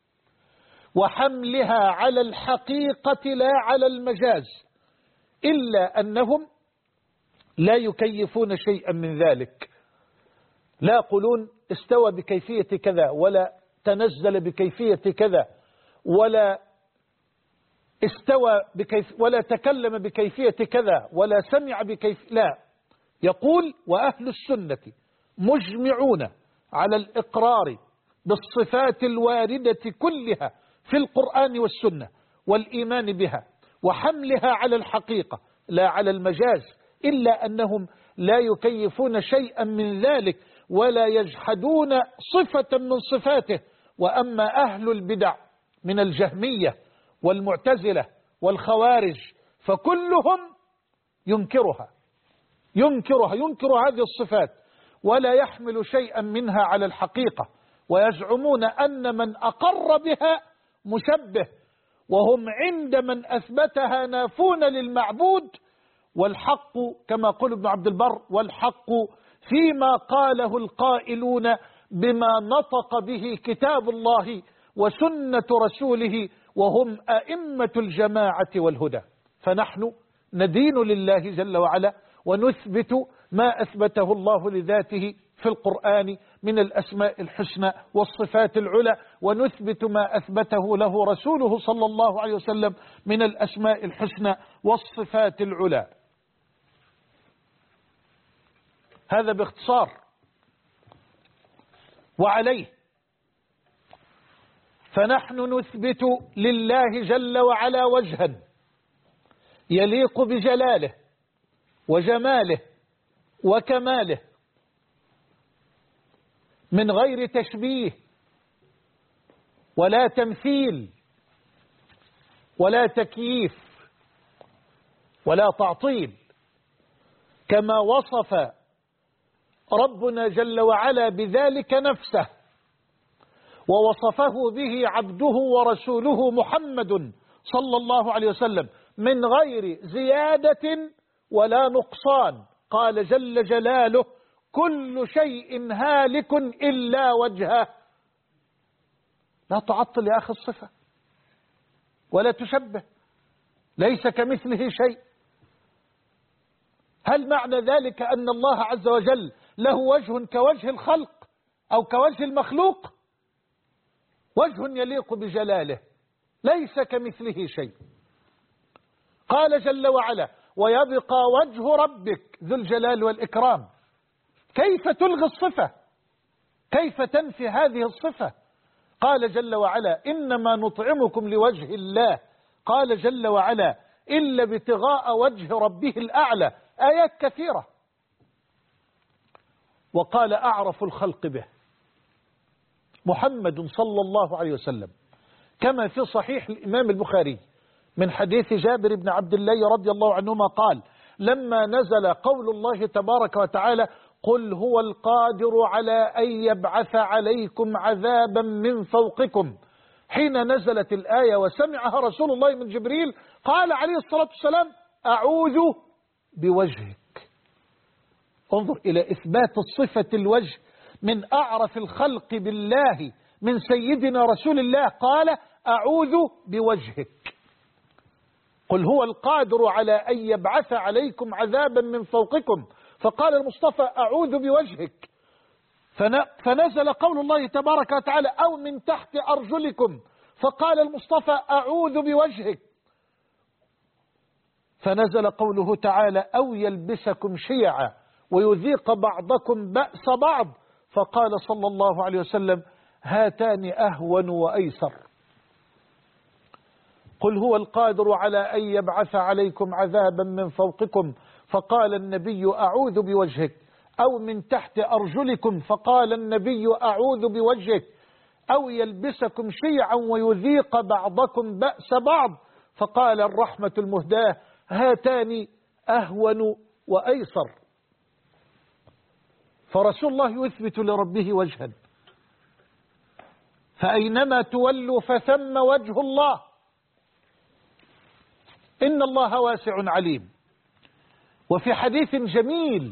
وحملها على الحقيقة لا على المجاز، إلا أنهم لا يكيفون شيئا من ذلك، لا يقولون استوى بكيفية كذا ولا تنزل بكيفية كذا ولا استوى ولا تكلم بكيفية كذا ولا سمع لا، يقول وأهل السنة مجمعون على الإقرار بالصفات الواردة كلها في القرآن والسنة والإيمان بها وحملها على الحقيقة لا على المجاز، إلا أنهم لا يكيفون شيئا من ذلك ولا يجحدون صفة من صفاته. وأما أهل البدع من الجهمية والمعتزلة والخوارج فكلهم ينكر هذه الصفات ولا يحمل شيئا منها على الحقيقة، ويزعمون أن من أقر بها مشبه، وهم عند من أثبتها نافون للمعبود. والحق كما قال ابن عبد البر والحق فيما قاله القائلون بما نطق به كتاب الله وسنة رسوله وهم أئمة الجماعة والهدى. فنحن ندين لله جل وعلا ونثبت ما أثبته الله لذاته في القرآن من الأسماء الحسنى والصفات العلى، ونثبت ما أثبته له رسوله صلى الله عليه وسلم من الأسماء الحسنى والصفات العلى. هذا باختصار. وعليه فنحن نثبت لله جل وعلا وجها يليق بجلاله وجماله وكماله من غير تشبيه ولا تمثيل ولا تكييف ولا تعطيل، كما وصف ربنا جل وعلا بذلك نفسه ووصفه به عبده ورسوله محمد صلى الله عليه وسلم من غير زيادة ولا نقصان. قال جل جلاله كل شيء هالك إلا وجهه. لا تعطل يا أخي الصفة ولا تشبه، ليس كمثله شيء. هل معنى ذلك أن الله عز وجل له وجه كوجه الخلق أو كوجه المخلوق؟ وجه يليق بجلاله ليس كمثله شيء. قال جل وعلا: ويبقى وجه ربك ذو الجلال والإكرام. كيف تلغي الصفة؟ كيف تنفي هذه الصفة؟ قال جل وعلا: إنما نطعمكم لوجه الله. قال جل وعلا: إلا ابتغاء وجه ربه الأعلى. آيات كثيرة. وقال: أعرف الخلق به محمد صلى الله عليه وسلم، كما في صحيح الإمام البخاري من حديث جابر بن عبد الله رضي الله عنهما قال: لما نزل قول الله تبارك وتعالى: قل هو القادر على أن يبعث عليكم عذابا من فوقكم، حين نزلت الآية وسمعها رسول الله من جبريل قال عليه الصلاة والسلام: أعوذ بوجهك. انظر إلى إثبات الصفة الوجه من أعرف الخلق بالله من سيدنا رسول الله، قال: أعوذ بوجهك. قل هو القادر على أن يبعث عليكم عذابا من فوقكم، فقال المصطفى: أعوذ بوجهك. فنزل قول الله تبارك وتعالى: أو من تحت أرجلكم، فقال المصطفى: أعوذ بوجهك. فنزل قوله تعالى: أو يلبسكم شيعا ويذيق بعضكم بأس بعض، فقال صلى الله عليه وسلم: هاتان أهون وأيسر. قل هو القادر على أن يبعث عليكم عذابا من فوقكم، فقال النبي: أعوذ بوجهك. أو من تحت أرجلكم، فقال النبي: أعوذ بوجهك. أو يلبسكم شيعا ويذيق بعضكم بأس بعض، فقال الرحمة المهداة: هاتان أهون وأيسر. فرسول الله يثبت لربه وجها، فأينما تولوا فثم وجه الله. إن الله واسع عليم. وفي حديث جميل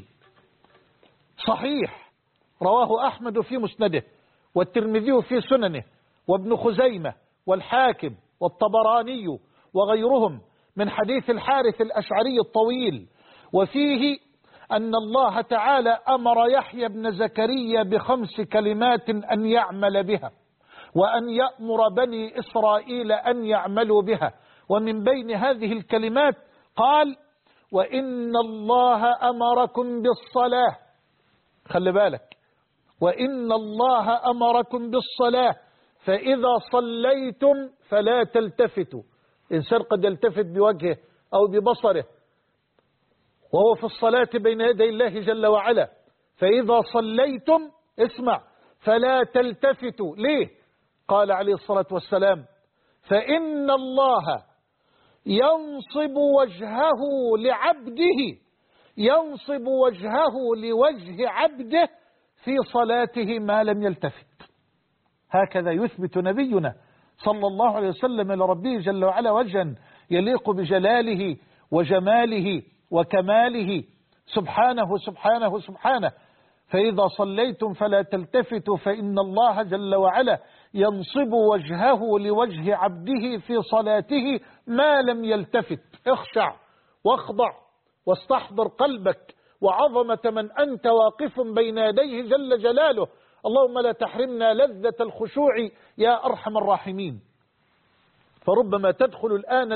صحيح رواه أحمد في مسنده، والترمذي في سننه، وابن خزيمة والحاكم والطبراني وغيرهم، من حديث الحارث الأشعري الطويل، وفيه أن الله تعالى أمر يحيى بن زكريا ب5 كلمات أن يعمل بها، وأن يأمر بني إسرائيل أن يعملوا بها. ومن بين هذه الكلمات قال: وإن الله أمركم بالصلاة. خلي بالك، وإن الله أمركم بالصلاة فإذا صليتم فلا تلتفتوا. إنسان قد يلتفت بوجهه أو ببصره وهو في الصلاة بين يدي الله جل وعلا. فإذا صليتم، اسمع، فلا تلتفتوا. ليه؟ قال عليه الصلاة والسلام: فإن الله ينصب وجهه لعبده، ينصب وجهه لوجه عبده في صلاته ما لم يلتفت. هكذا يثبت نبينا صلى الله عليه وسلم لربه جل وعلا وجها يليق بجلاله وجماله وكماله سبحانه سبحانه سبحانه. فإذا صليتم فلا تلتفتوا، فإن الله جل وعلا ينصب وجهه لوجه عبده في صلاته ما لم يلتفت. اخشع واخضع واستحضر قلبك وعظمة من أنت واقف بين يديه جل جلاله. اللهم لا تحرمنا لذة الخشوع يا أرحم الراحمين. فربما تدخل الآن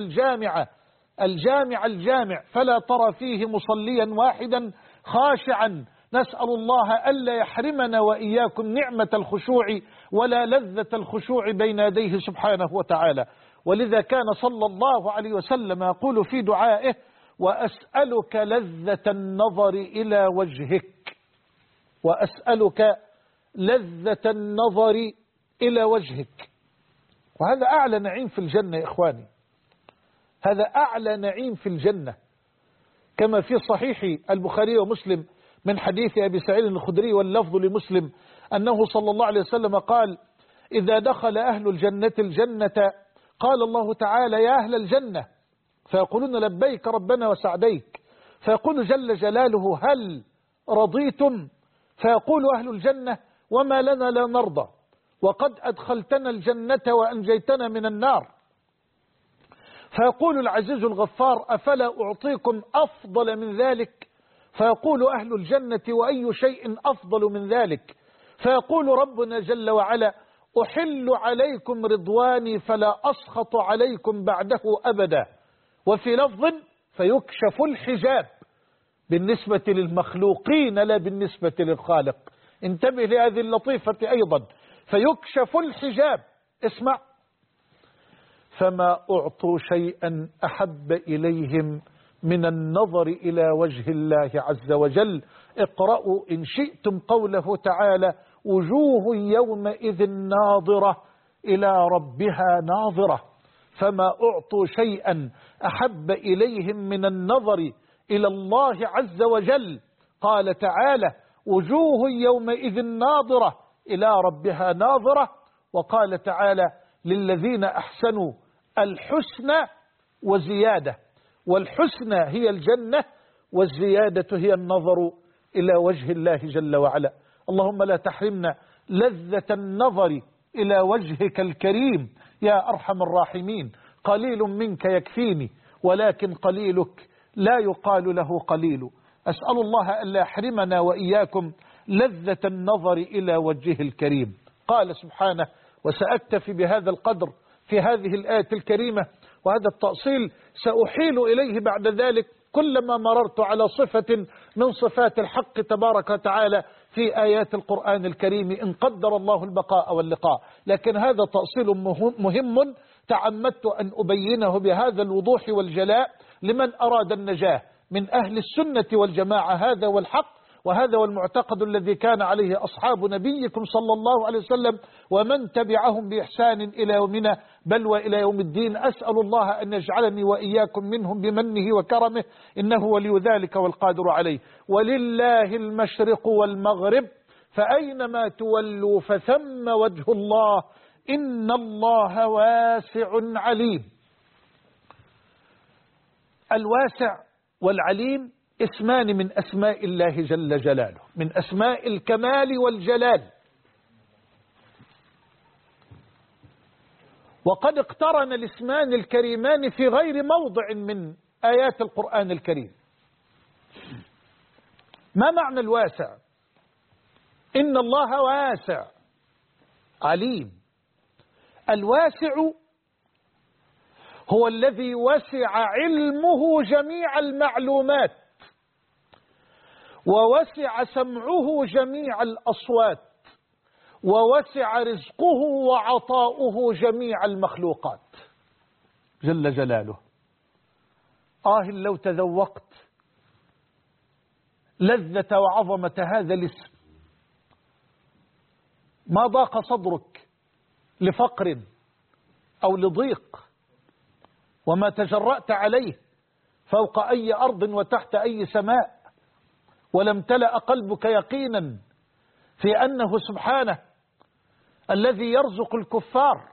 الجامع فلا ترى فيه مصليا واحدا خاشعا. نسأل الله ألا يحرمنا وإياكم نعمة الخشوع ولا لذة الخشوع بين يديه سبحانه وتعالى. ولذا كان صلى الله عليه وسلم يقول في دعائه: وأسألك لذة النظر إلى وجهك، وأسألك لذة النظر إلى وجهك. وهذا أعلى نعيم في الجنة يا إخواني، هذا أعلى نعيم في الجنة، كما في صحيح البخاري ومسلم من حديث أبي سعيد الخدري واللفظ لمسلم أنه صلى الله عليه وسلم قال: إذا دخل أهل الجنة الجنة قال الله تعالى: يا أهل الجنة، فيقولون: لبيك ربنا وسعديك. فيقول جل جلاله: هل رضيتم؟ فيقول أهل الجنة: وما لنا لا نرضى، وقد أدخلتنا الجنة وأنجيتنا من النار. فيقول العزيز الغفار: أفلا أعطيكم أفضل من ذلك؟ فيقول أهل الجنة وأي شيء أفضل من ذلك؟ فيقول ربنا جل وعلا أحل عليكم رضواني فلا أسخط عليكم بعده أبدا. وفي لفظ فيكشف الحجاب بالنسبة للمخلوقين لا بالنسبة للخالق. انتبه لهذه اللطيفة أيضا، فيكشف الحجاب. اسمع: فما أعطوا شيئا أحب إليهم من النظر إلى وجه الله عز وجل. اقرأوا إن شئتم قوله تعالى: وجوه يومئذ ناظرة إلى ربها ناظرة. فما أعطوا شيئا أحب إليهم من النظر إلى الله عز وجل. قال تعالى: وجوه يومئذ ناظرة إلى ربها ناظرة. وقال تعالى: للذين أحسنوا الحسنى وزيادة. والحسنى هي الجنة، والزيادة هي النظر إلى وجه الله جل وعلا. اللهم لا تحرمنا لذة النظر إلى وجهك الكريم يا أرحم الراحمين. قليل منك يكفيني، ولكن قليلك لا يقال له قليل. أسأل الله ألا يحرمنا وإياكم لذة النظر إلى وجهه الكريم. قال سبحانه: وسأكتفي بهذا القدر في هذه الآية الكريمة، وهذا التأصيل سأحيل إليه بعد ذلك كلما مررت على صفة من صفات الحق تبارك وتعالى في آيات القرآن الكريم، إن قدر الله البقاء واللقاء. لكن هذا تأصيل مهم تعمدت أن أبينه بهذا الوضوح والجلاء لمن أراد النجاة من أهل السنة والجماعة. هذا والحق، وهذا والمعتقد الذي كان عليه أصحاب نبيكم صلى الله عليه وسلم ومن تبعهم بإحسان إلى يومنا بل وإلى يوم الدين. أسأل الله أن يجعلني وإياكم منهم بمنه وكرمه، إنه ولي ذلك والقادر عليه. ولله المشرق والمغرب، فأينما تولوا فثم وجه الله، إن الله واسع عليم. الواسع والعليم اسمان من أسماء الله جل جلاله، من أسماء الكمال والجلال. وقد اقترن الاسمان الكريمان في غير موضع من آيات القرآن الكريم. ما معنى الواسع؟ إن الله واسع عليم. الواسع هو الذي وسع علمه جميع المعلومات، ووسع سمعه جميع الأصوات، ووسع رزقه وعطاؤه جميع المخلوقات جل جلاله. لو تذوقت لذة وعظمة هذا الاسم ما ضاق صدرك لفقر أو لضيق، وما تجرأت عليه فوق أي أرض وتحت أي سماء، ولم تلأ قلبك يقينا في أنه سبحانه الذي يرزق الكفار.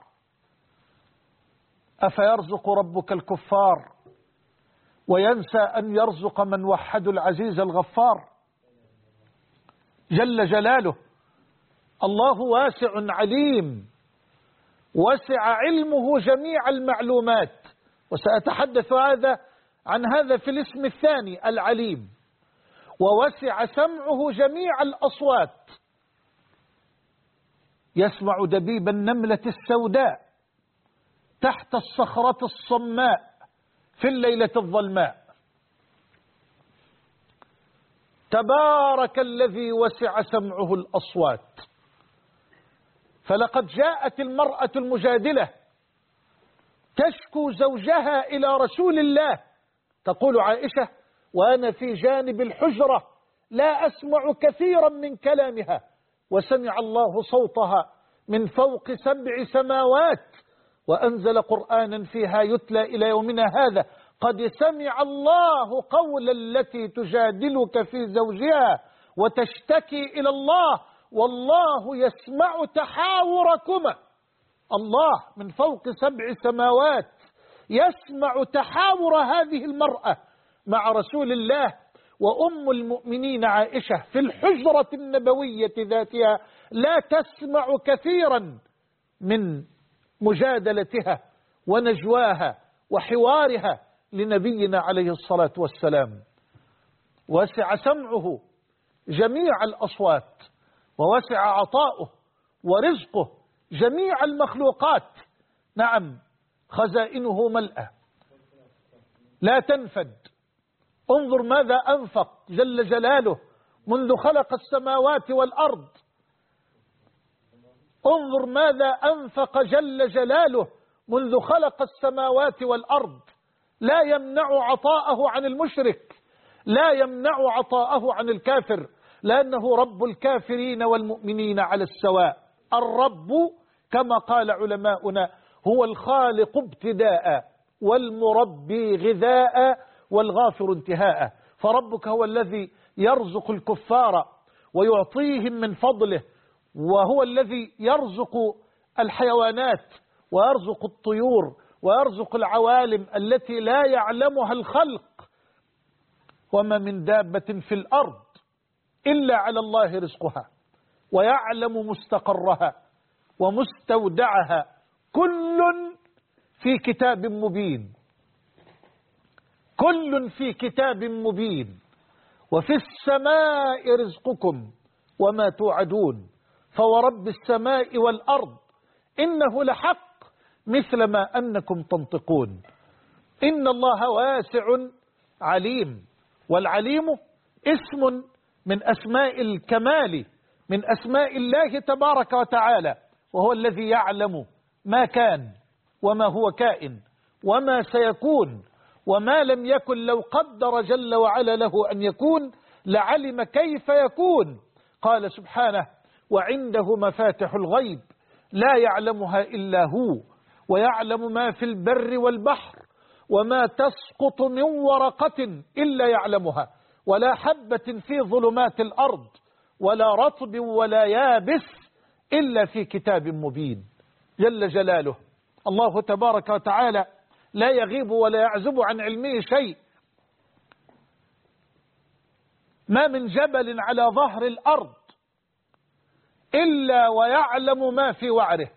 أفيرزق ربك الكفار وينسى أن يرزق من وحد العزيز الغفار جل جلاله. الله واسع عليم، وسع علمه جميع المعلومات. وسأتحدث عن هذا في الاسم الثاني العليم. ووسع سمعه جميع الأصوات، يسمع دبيب النملة السوداء تحت الصخرة الصماء في الليلة الظلماء. تبارك الذي وسع سمعه الأصوات. فلقد جاءت المرأة المجادلة تشكو زوجها إلى رسول الله، تقول عائشة: وأنا في جانب الحجرة لا أسمع كثيرا من كلامها، وسمع الله صوتها من فوق 7 سماوات، وأنزل قرآنا فيها يتلى إلى يومنا هذا. قد سمع الله قول التي تجادلك في زوجها وتشتكي إلى الله والله يسمع تحاوركما. الله من فوق 7 سماوات يسمع تحاور هذه المرأة مع رسول الله. وأم المؤمنين عائشة في الحجرة النبوية ذاتها لا تسمع كثيرا من مجادلتها ونجواها وحوارها لنبينا عليه الصلاة والسلام. وسع سمعه جميع الأصوات، ووسع عطاؤه ورزقه جميع المخلوقات. نعم، خزائنه ملأى لا تنفد. انظر ماذا أنفق جل جلاله منذ خلق السماوات والأرض. انظر ماذا أنفق جل جلاله منذ خلق السماوات والأرض. لا يمنع عطاءه عن المشرك، لا يمنع عطاءه عن الكافر، لأنه رب الكافرين والمؤمنين على السواء. الرب كما قال علماؤنا هو الخالق ابتداء والمربي غذاء والغافر انتهاء. فربك هو الذي يرزق الكفار ويعطيهم من فضله، وهو الذي يرزق الحيوانات ويرزق الطيور ويرزق العوالم التي لا يعلمها الخلق. وما من دابة في الأرض إلا على الله رزقها ويعلم مستقرها ومستودعها، كل في كتاب مبين، كل في كتاب مبين. وفي السماء رزقكم وما توعدون، فورب السماء والأرض إنه لحق مثل ما أنكم تنطقون. إن الله واسع عليم، والعليم اسم من أسماء الكمال، من أسماء الله تبارك وتعالى، وهو الذي يعلم ما كان وما هو كائن وما سيكون وما لم يكن. لو قدر جل وعلا له أن يكون لعلم كيف يكون. قال سبحانه: وعنده مفاتح الغيب لا يعلمها إلا هو، ويعلم ما في البر والبحر، وما تسقط من ورقة إلا يعلمها، ولا حبة في ظلمات الأرض، ولا رطب ولا يابس إلا في كتاب مبين. جل جلاله. الله تبارك وتعالى لا يغيب ولا يعزب عن علمه شيء. ما من جبل على ظهر الأرض إلا ويعلم ما في وعره،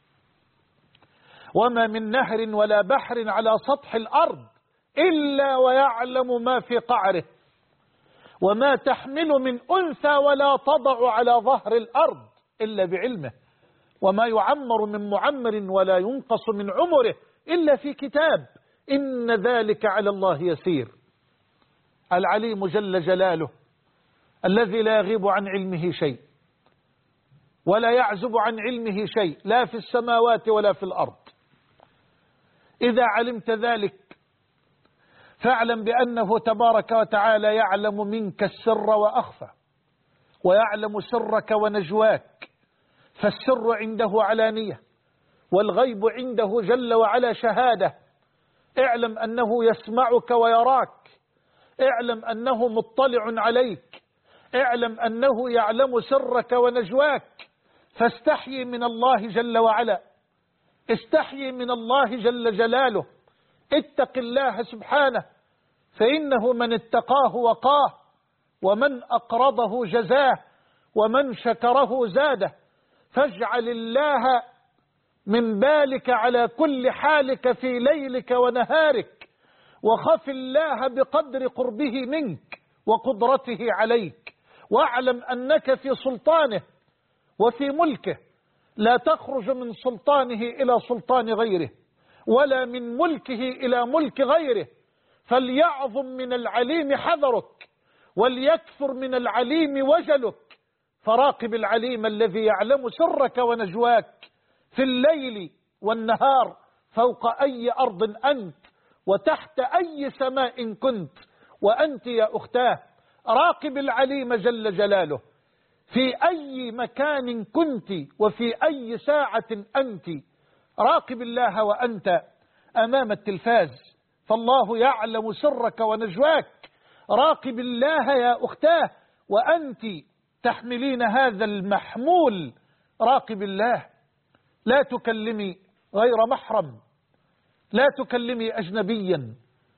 وما من نهر ولا بحر على سطح الأرض إلا ويعلم ما في قعره، وما تحمل من أنثى ولا تضع على ظهر الأرض إلا بعلمه، وما يعمر من معمر ولا ينقص من عمره إلا في كتاب، إن ذلك على الله يسير. العليم جل جلاله الذي لا يغيب عن علمه شيء ولا يعزب عن علمه شيء، لا في السماوات ولا في الأرض. إذا علمت ذلك فاعلم بأنه تبارك وتعالى يعلم منك السر وأخفى، ويعلم سرك ونجواك، فالسر عنده علانية، والغيب عنده جل وعلا شهادة. اعلم أنه يسمعك ويراك، اعلم أنه مطلع عليك، اعلم أنه يعلم سرك ونجواك. فاستحيي من الله جل وعلا، استحيي من الله جل جلاله، اتق الله سبحانه، فإنه من اتقاه وقاه، ومن أقرضه جزاه، ومن شكره زاده. فاجعل الله من بالك على كل حالك في ليلك ونهارك، وخف الله بقدر قربه منك وقدرته عليك، واعلم أنك في سلطانه وفي ملكه، لا تخرج من سلطانه إلى سلطان غيره، ولا من ملكه إلى ملك غيره. فليعظم من العليم حذرك، وليكثر من العليم وجلك. فراقب العليم الذي يعلم سرك ونجواك في الليل والنهار، فوق أي أرض أنت، وتحت أي سماء كنت، وأنت يا أختاه. راقب العليم جل جلاله في أي مكان كنت وفي أي ساعة أنت. راقب الله وأنت أمام التلفاز، فالله يعلم سرك ونجواك. راقب الله يا أختاه وأنت تحملين هذا المحمول. راقب الله. لا تكلمي غير محرم، لا تكلمي أجنبيا،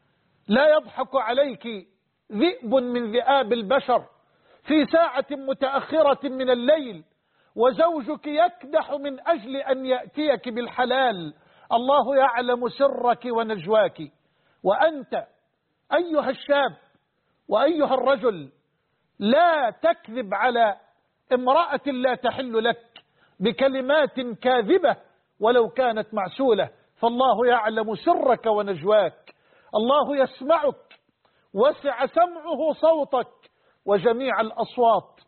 لا يضحك عليك ذئب من ذئاب البشر في ساعة متأخرة من الليل، وزوجك يكدح من أجل أن يأتيك بالحلال. الله يعلم سرك ونجواك. وأنت أيها الشاب وأيها الرجل لا تكذب على امرأة لا تحل لك بكلمات كاذبة ولو كانت معسولة، فالله يعلم سرك ونجواك، الله يسمعك، وسع سمعه صوتك وجميع الأصوات،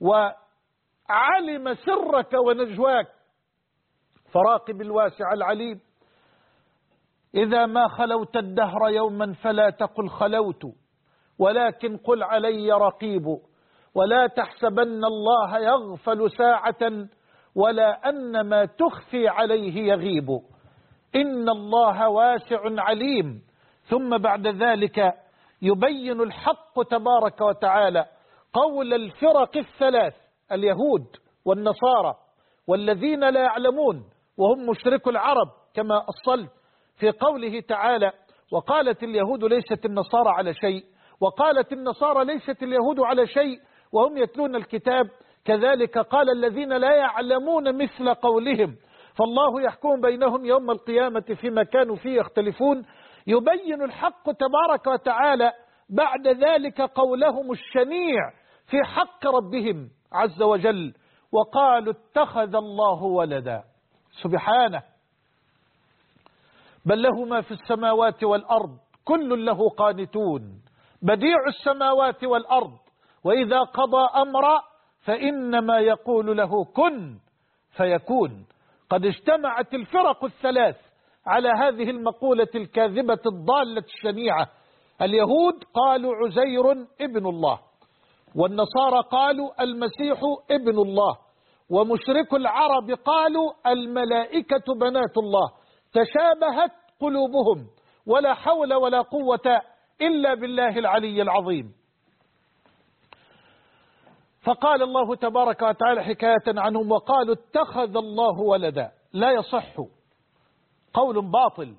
وعلم سرك ونجواك، فراقب الواسع العليم. إذا ما خلوت الدهر يوما فلا تقل خلوت، ولكن قل علي رقيب، ولا تحسبن الله يغفل ساعة ولا أن ما تخفي عليه يغيب، إن الله واسع عليم. ثم بعد ذلك يبين الحق تبارك وتعالى قول الفرق الثلاث، اليهود والنصارى والذين لا يعلمون وهم مشركو العرب، كما أصلت في قوله تعالى: وقالت اليهود ليست النصارى على شيء، وقالت النصارى ليست اليهود على شيء وهم يتلون الكتاب، كذلك قال الذين لا يعلمون مثل قولهم، فالله يحكم بينهم يوم القيامة فيما كانوا فيه يختلفون. يبين الحق تبارك وتعالى بعد ذلك قولهم الشنيع في حق ربهم عز وجل، وقالوا اتخذ الله ولدا، سبحانه، بل له ما في السماوات والأرض كل له قانتون، بديع السماوات والأرض، وإذا قضى أمرا فإنما يقول له كن فيكون. قد اجتمعت الفرق الثلاث على هذه المقولة الكاذبة الضالة الشنيعة. اليهود قالوا عزير ابن الله، والنصارى قالوا المسيح ابن الله، ومشركو العرب قالوا الملائكة بنات الله. تشابهت قلوبهم، ولا حول ولا قوة إلا بالله العلي العظيم. فقال الله تبارك وتعالى حكاية عنهم: وقالوا اتخذ الله ولدا. لا يصح، قول باطل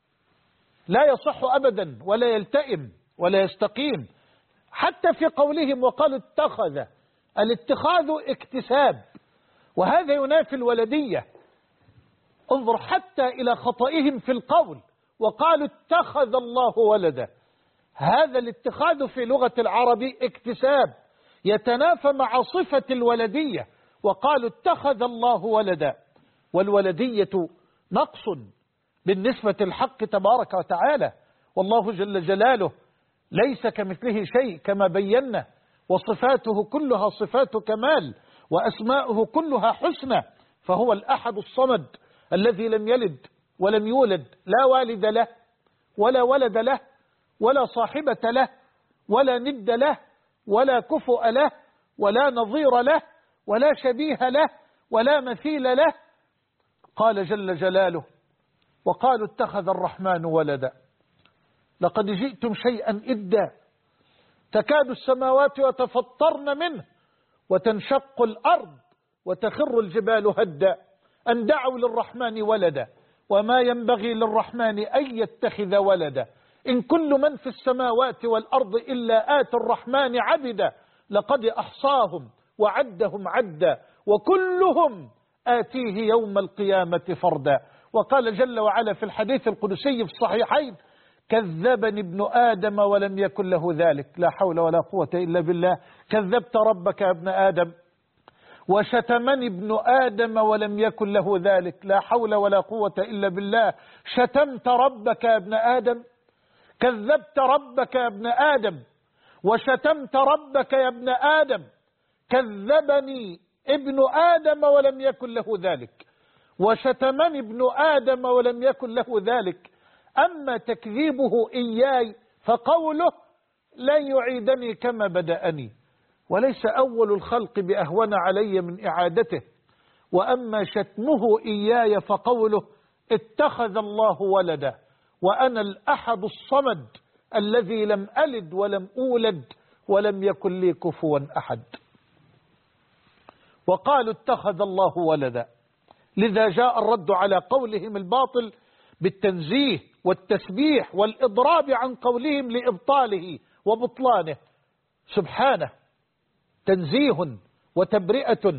لا يصح أبدا، ولا يلتئم ولا يستقيم. حتى في قولهم وقالوا اتخذ، الاتخاذ اكتساب، وهذا ينافي الولدية. انظر حتى إلى خطئهم في القول، وقالوا اتخذ الله ولدا. هذا الاتخاذ في لغة العرب اكتساب يتنافى مع صفة الولدية، وقالوا اتخذ الله ولدا، والولدية نقص بالنسبة للحق تبارك وتعالى، والله جل جلاله ليس كمثله شيء كما بينا، وصفاته كلها صفات كمال، وأسماؤه كلها حسنى، فهو الأحد الصمد الذي لم يلد ولم يولد، لا والد له ولا ولد له ولا صاحبة له ولا ند له ولا كفؤ له ولا نظير له ولا شبيه له ولا مثيل له. قال جل جلاله: وقالوا اتخذ الرحمن ولدا لقد جئتم شيئا إدا تكاد السماوات يتفطرن منه وتنشق الأرض وتخر الجبال هدا أن دعوا للرحمن ولدا وما ينبغي للرحمن أن يتخذ ولدا إن كل من في السماوات والأرض إلا آتي الرحمن عبدا لقد أحصاهم وعدهم عدا وكلهم آتيه يوم القيامة فردا. وقال جل وعلا في الحديث القدسي في الصحيحين: كذبني ابن آدم ولم يكن له ذلك. لا حول ولا قوة إلا بالله. كذبت ربك يا ابن آدم، وشتمني ابن آدم ولم يكن له ذلك. لا حول ولا قوة إلا بالله. شتمت ربك يا ابن آدم، كذبت ربك يا ابن آدم، وشتمت ربك يا ابن آدم. كذبني ابن آدم ولم يكن له ذلك، وشتمني ابن آدم ولم يكن له ذلك. أما تكذيبه إياي فقوله: لن يعيدني كما بدأني، وليس أول الخلق بأهون علي من إعادته. وأما شتمه إياي فقوله: اتخذ الله ولدا وأنا الأحد الصمد الذي لم ألد ولم أولد ولم يكن لي كفوا أحد. وقالوا اتخذ الله ولدا، لذا جاء الرد على قولهم الباطل بالتنزيه والتسبيح والإضراب عن قولهم لإبطاله وبطلانه. سبحانه، تنزيه وتبرئة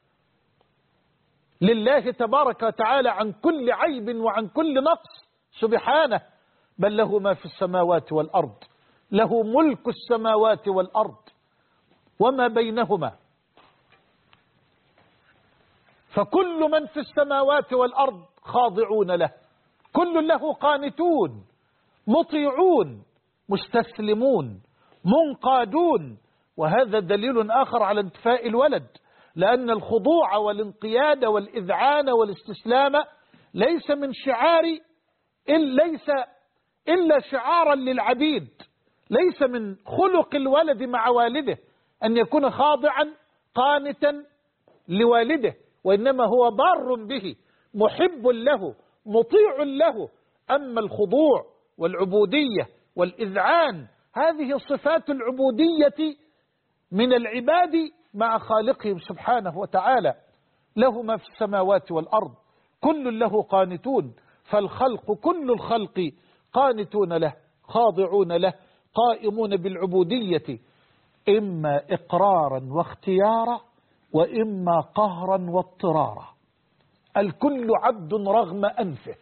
لله تبارك وتعالى عن كل عيب وعن كل نقص، سبحانه، بل له ما في السماوات والأرض. له ملك السماوات والأرض وما بينهما، فكل من في السماوات والأرض خاضعون له، كل له قانتون مطيعون مستسلمون منقادون. وهذا دليل آخر على انتفاء الولد، لأن الخضوع والانقياد والإذعان والاستسلام ليس من شعار ليس إلا شعارا للعبيد، ليس من خلق الولد مع والده أن يكون خاضعا قانتا لوالده، وإنما هو بار به محب له مطيع له. أما الخضوع والعبودية والإذعان هذه صفات العبودية من العباد مع خالقهم سبحانه وتعالى. له ما في السماوات والأرض كل له قانتون، فالخلق كل الخلق قانتون له خاضعون له قائمون بالعبودية، إما إقرارا واختيارا وإما قهرا واضطرارا. الكل عبد رغم أنفه،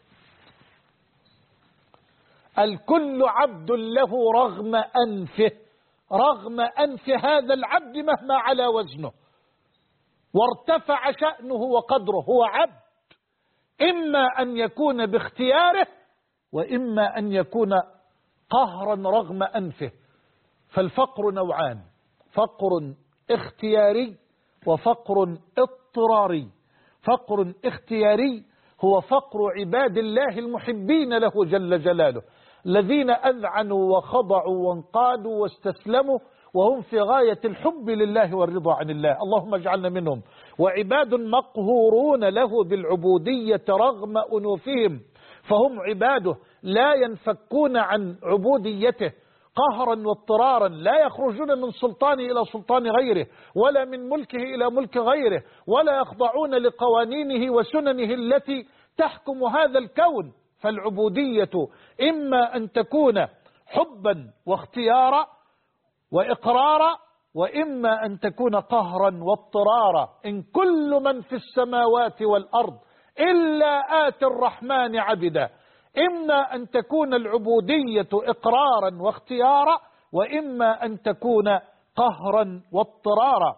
الكل عبد له رغم أنفه، رغم أنف هذا العبد مهما على وزنه وارتفع شأنه وقدره، هو عبد، إما أن يكون باختياره وإما أن يكون قهرا رغم أنفه. فالفقر نوعان، فقر اختياري وفقر اضطراري. فقر اختياري هو فقر عباد الله المحبين له جل جلاله، الذين أذعنوا وخضعوا وانقادوا واستسلموا وهم في غاية الحب لله والرضا عن الله، اللهم اجعلنا منهم. وعباد مقهورون له بالعبودية رغم أنوفهم، فهم عباده لا ينفكون عن عبوديته قهرا واضطرارا، لا يخرجون من سلطانه إلى سلطان غيره ولا من ملكه إلى ملك غيره، ولا يخضعون لقوانينه وسننه التي تحكم هذا الكون. فالعبودية إما أن تكون حبا واختيارا وإقرارا، وإما أن تكون قهرا واضطرارا. إن كل من في السماوات والأرض إلا آتي الرحمن عبدا. إما أن تكون العبودية إقرارا واختيارا وإما أن تكون قهرا واضطرارا.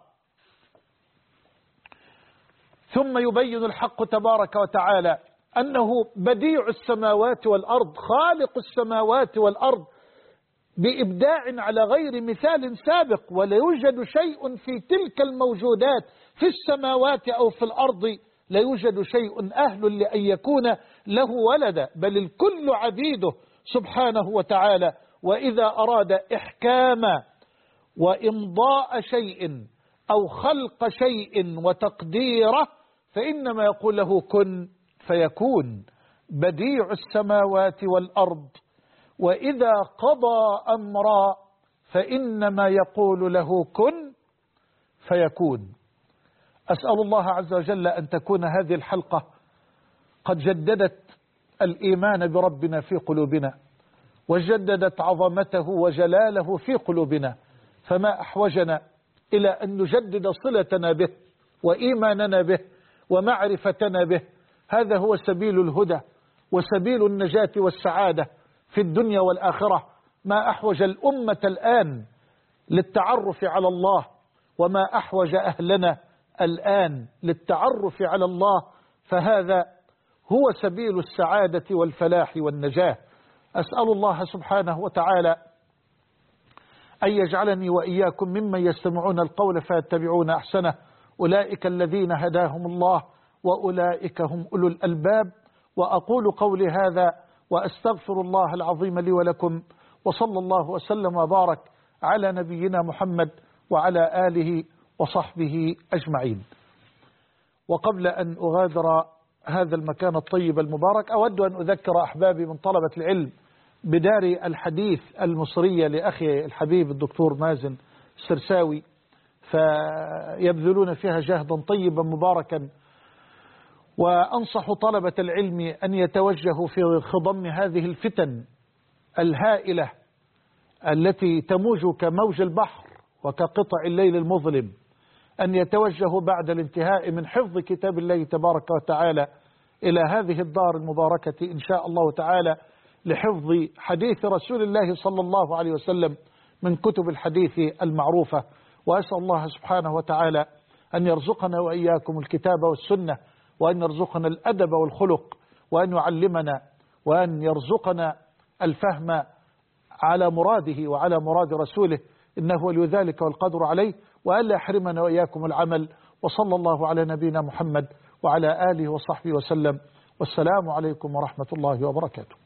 ثم يبين الحق تبارك وتعالى أنه بديع السماوات والأرض، خالق السماوات والأرض بإبداع على غير مثال سابق، ولا يوجد شيء في تلك الموجودات في السماوات أو في الأرض لا يوجد شيء أهل لأن يكون له ولدا، بل الكل عبيده سبحانه وتعالى. وإذا أراد إحكام وإمضاء شيء أو خلق شيء وتقديره فإنما يقول له كن فيكون. بديع السماوات والأرض، وإذا قضى أمرا فإنما يقول له كن فيكون. أسأل الله عز وجل أن تكون هذه الحلقة قد جددت الإيمان بربنا في قلوبنا وجددت عظمته وجلاله في قلوبنا، فما أحوجنا إلى أن نجدد صلتنا به وإيماننا به ومعرفتنا به. هذا هو سبيل الهدى وسبيل النجاة والسعادة في الدنيا والآخرة. ما أحوج الأمة الآن للتعرف على الله، وما أحوج أهلنا الآن للتعرف على الله، فهذا هو سبيل السعادة والفلاح والنجاة. أسأل الله سبحانه وتعالى أن يجعلني وإياكم ممن يستمعون القول فيتبعون أحسنه، أولئك الذين هداهم الله وأولئك هم أولو الألباب. وأقول قولي هذا وأستغفر الله العظيم لي ولكم، وصلى الله وسلم وبارك على نبينا محمد وعلى آله وصحبه أجمعين. وقبل أن أغادر هذا المكان الطيب المبارك أود أن أذكر أحبابي من طلبة العلم بدار الحديث المصرية لأخي الحبيب الدكتور مازن السرساوي، فيبذلون فيها جهدا طيبا مباركا. وأنصح طلبة العلم أن يتوجهوا في خضم هذه الفتن الهائلة التي تموج كموج البحر وكقطع الليل المظلم، أن يتوجهوا بعد الانتهاء من حفظ كتاب الله تبارك وتعالى إلى هذه الدار المباركة إن شاء الله تعالى لحفظ حديث رسول الله صلى الله عليه وسلم من كتب الحديث المعروفة. وأسأل الله سبحانه وتعالى أن يرزقنا وإياكم الكتاب والسنة، وأن يرزقنا الأدب والخلق، وأن يعلمنا، وأن يرزقنا الفهم على مراده وعلى مراد رسوله، إنه ولي ذلك والقدر عليه، وألا يحرمنا وإياكم العمل. وصلى الله على نبينا محمد وعلى آله وصحبه وسلم، والسلام عليكم ورحمة الله وبركاته.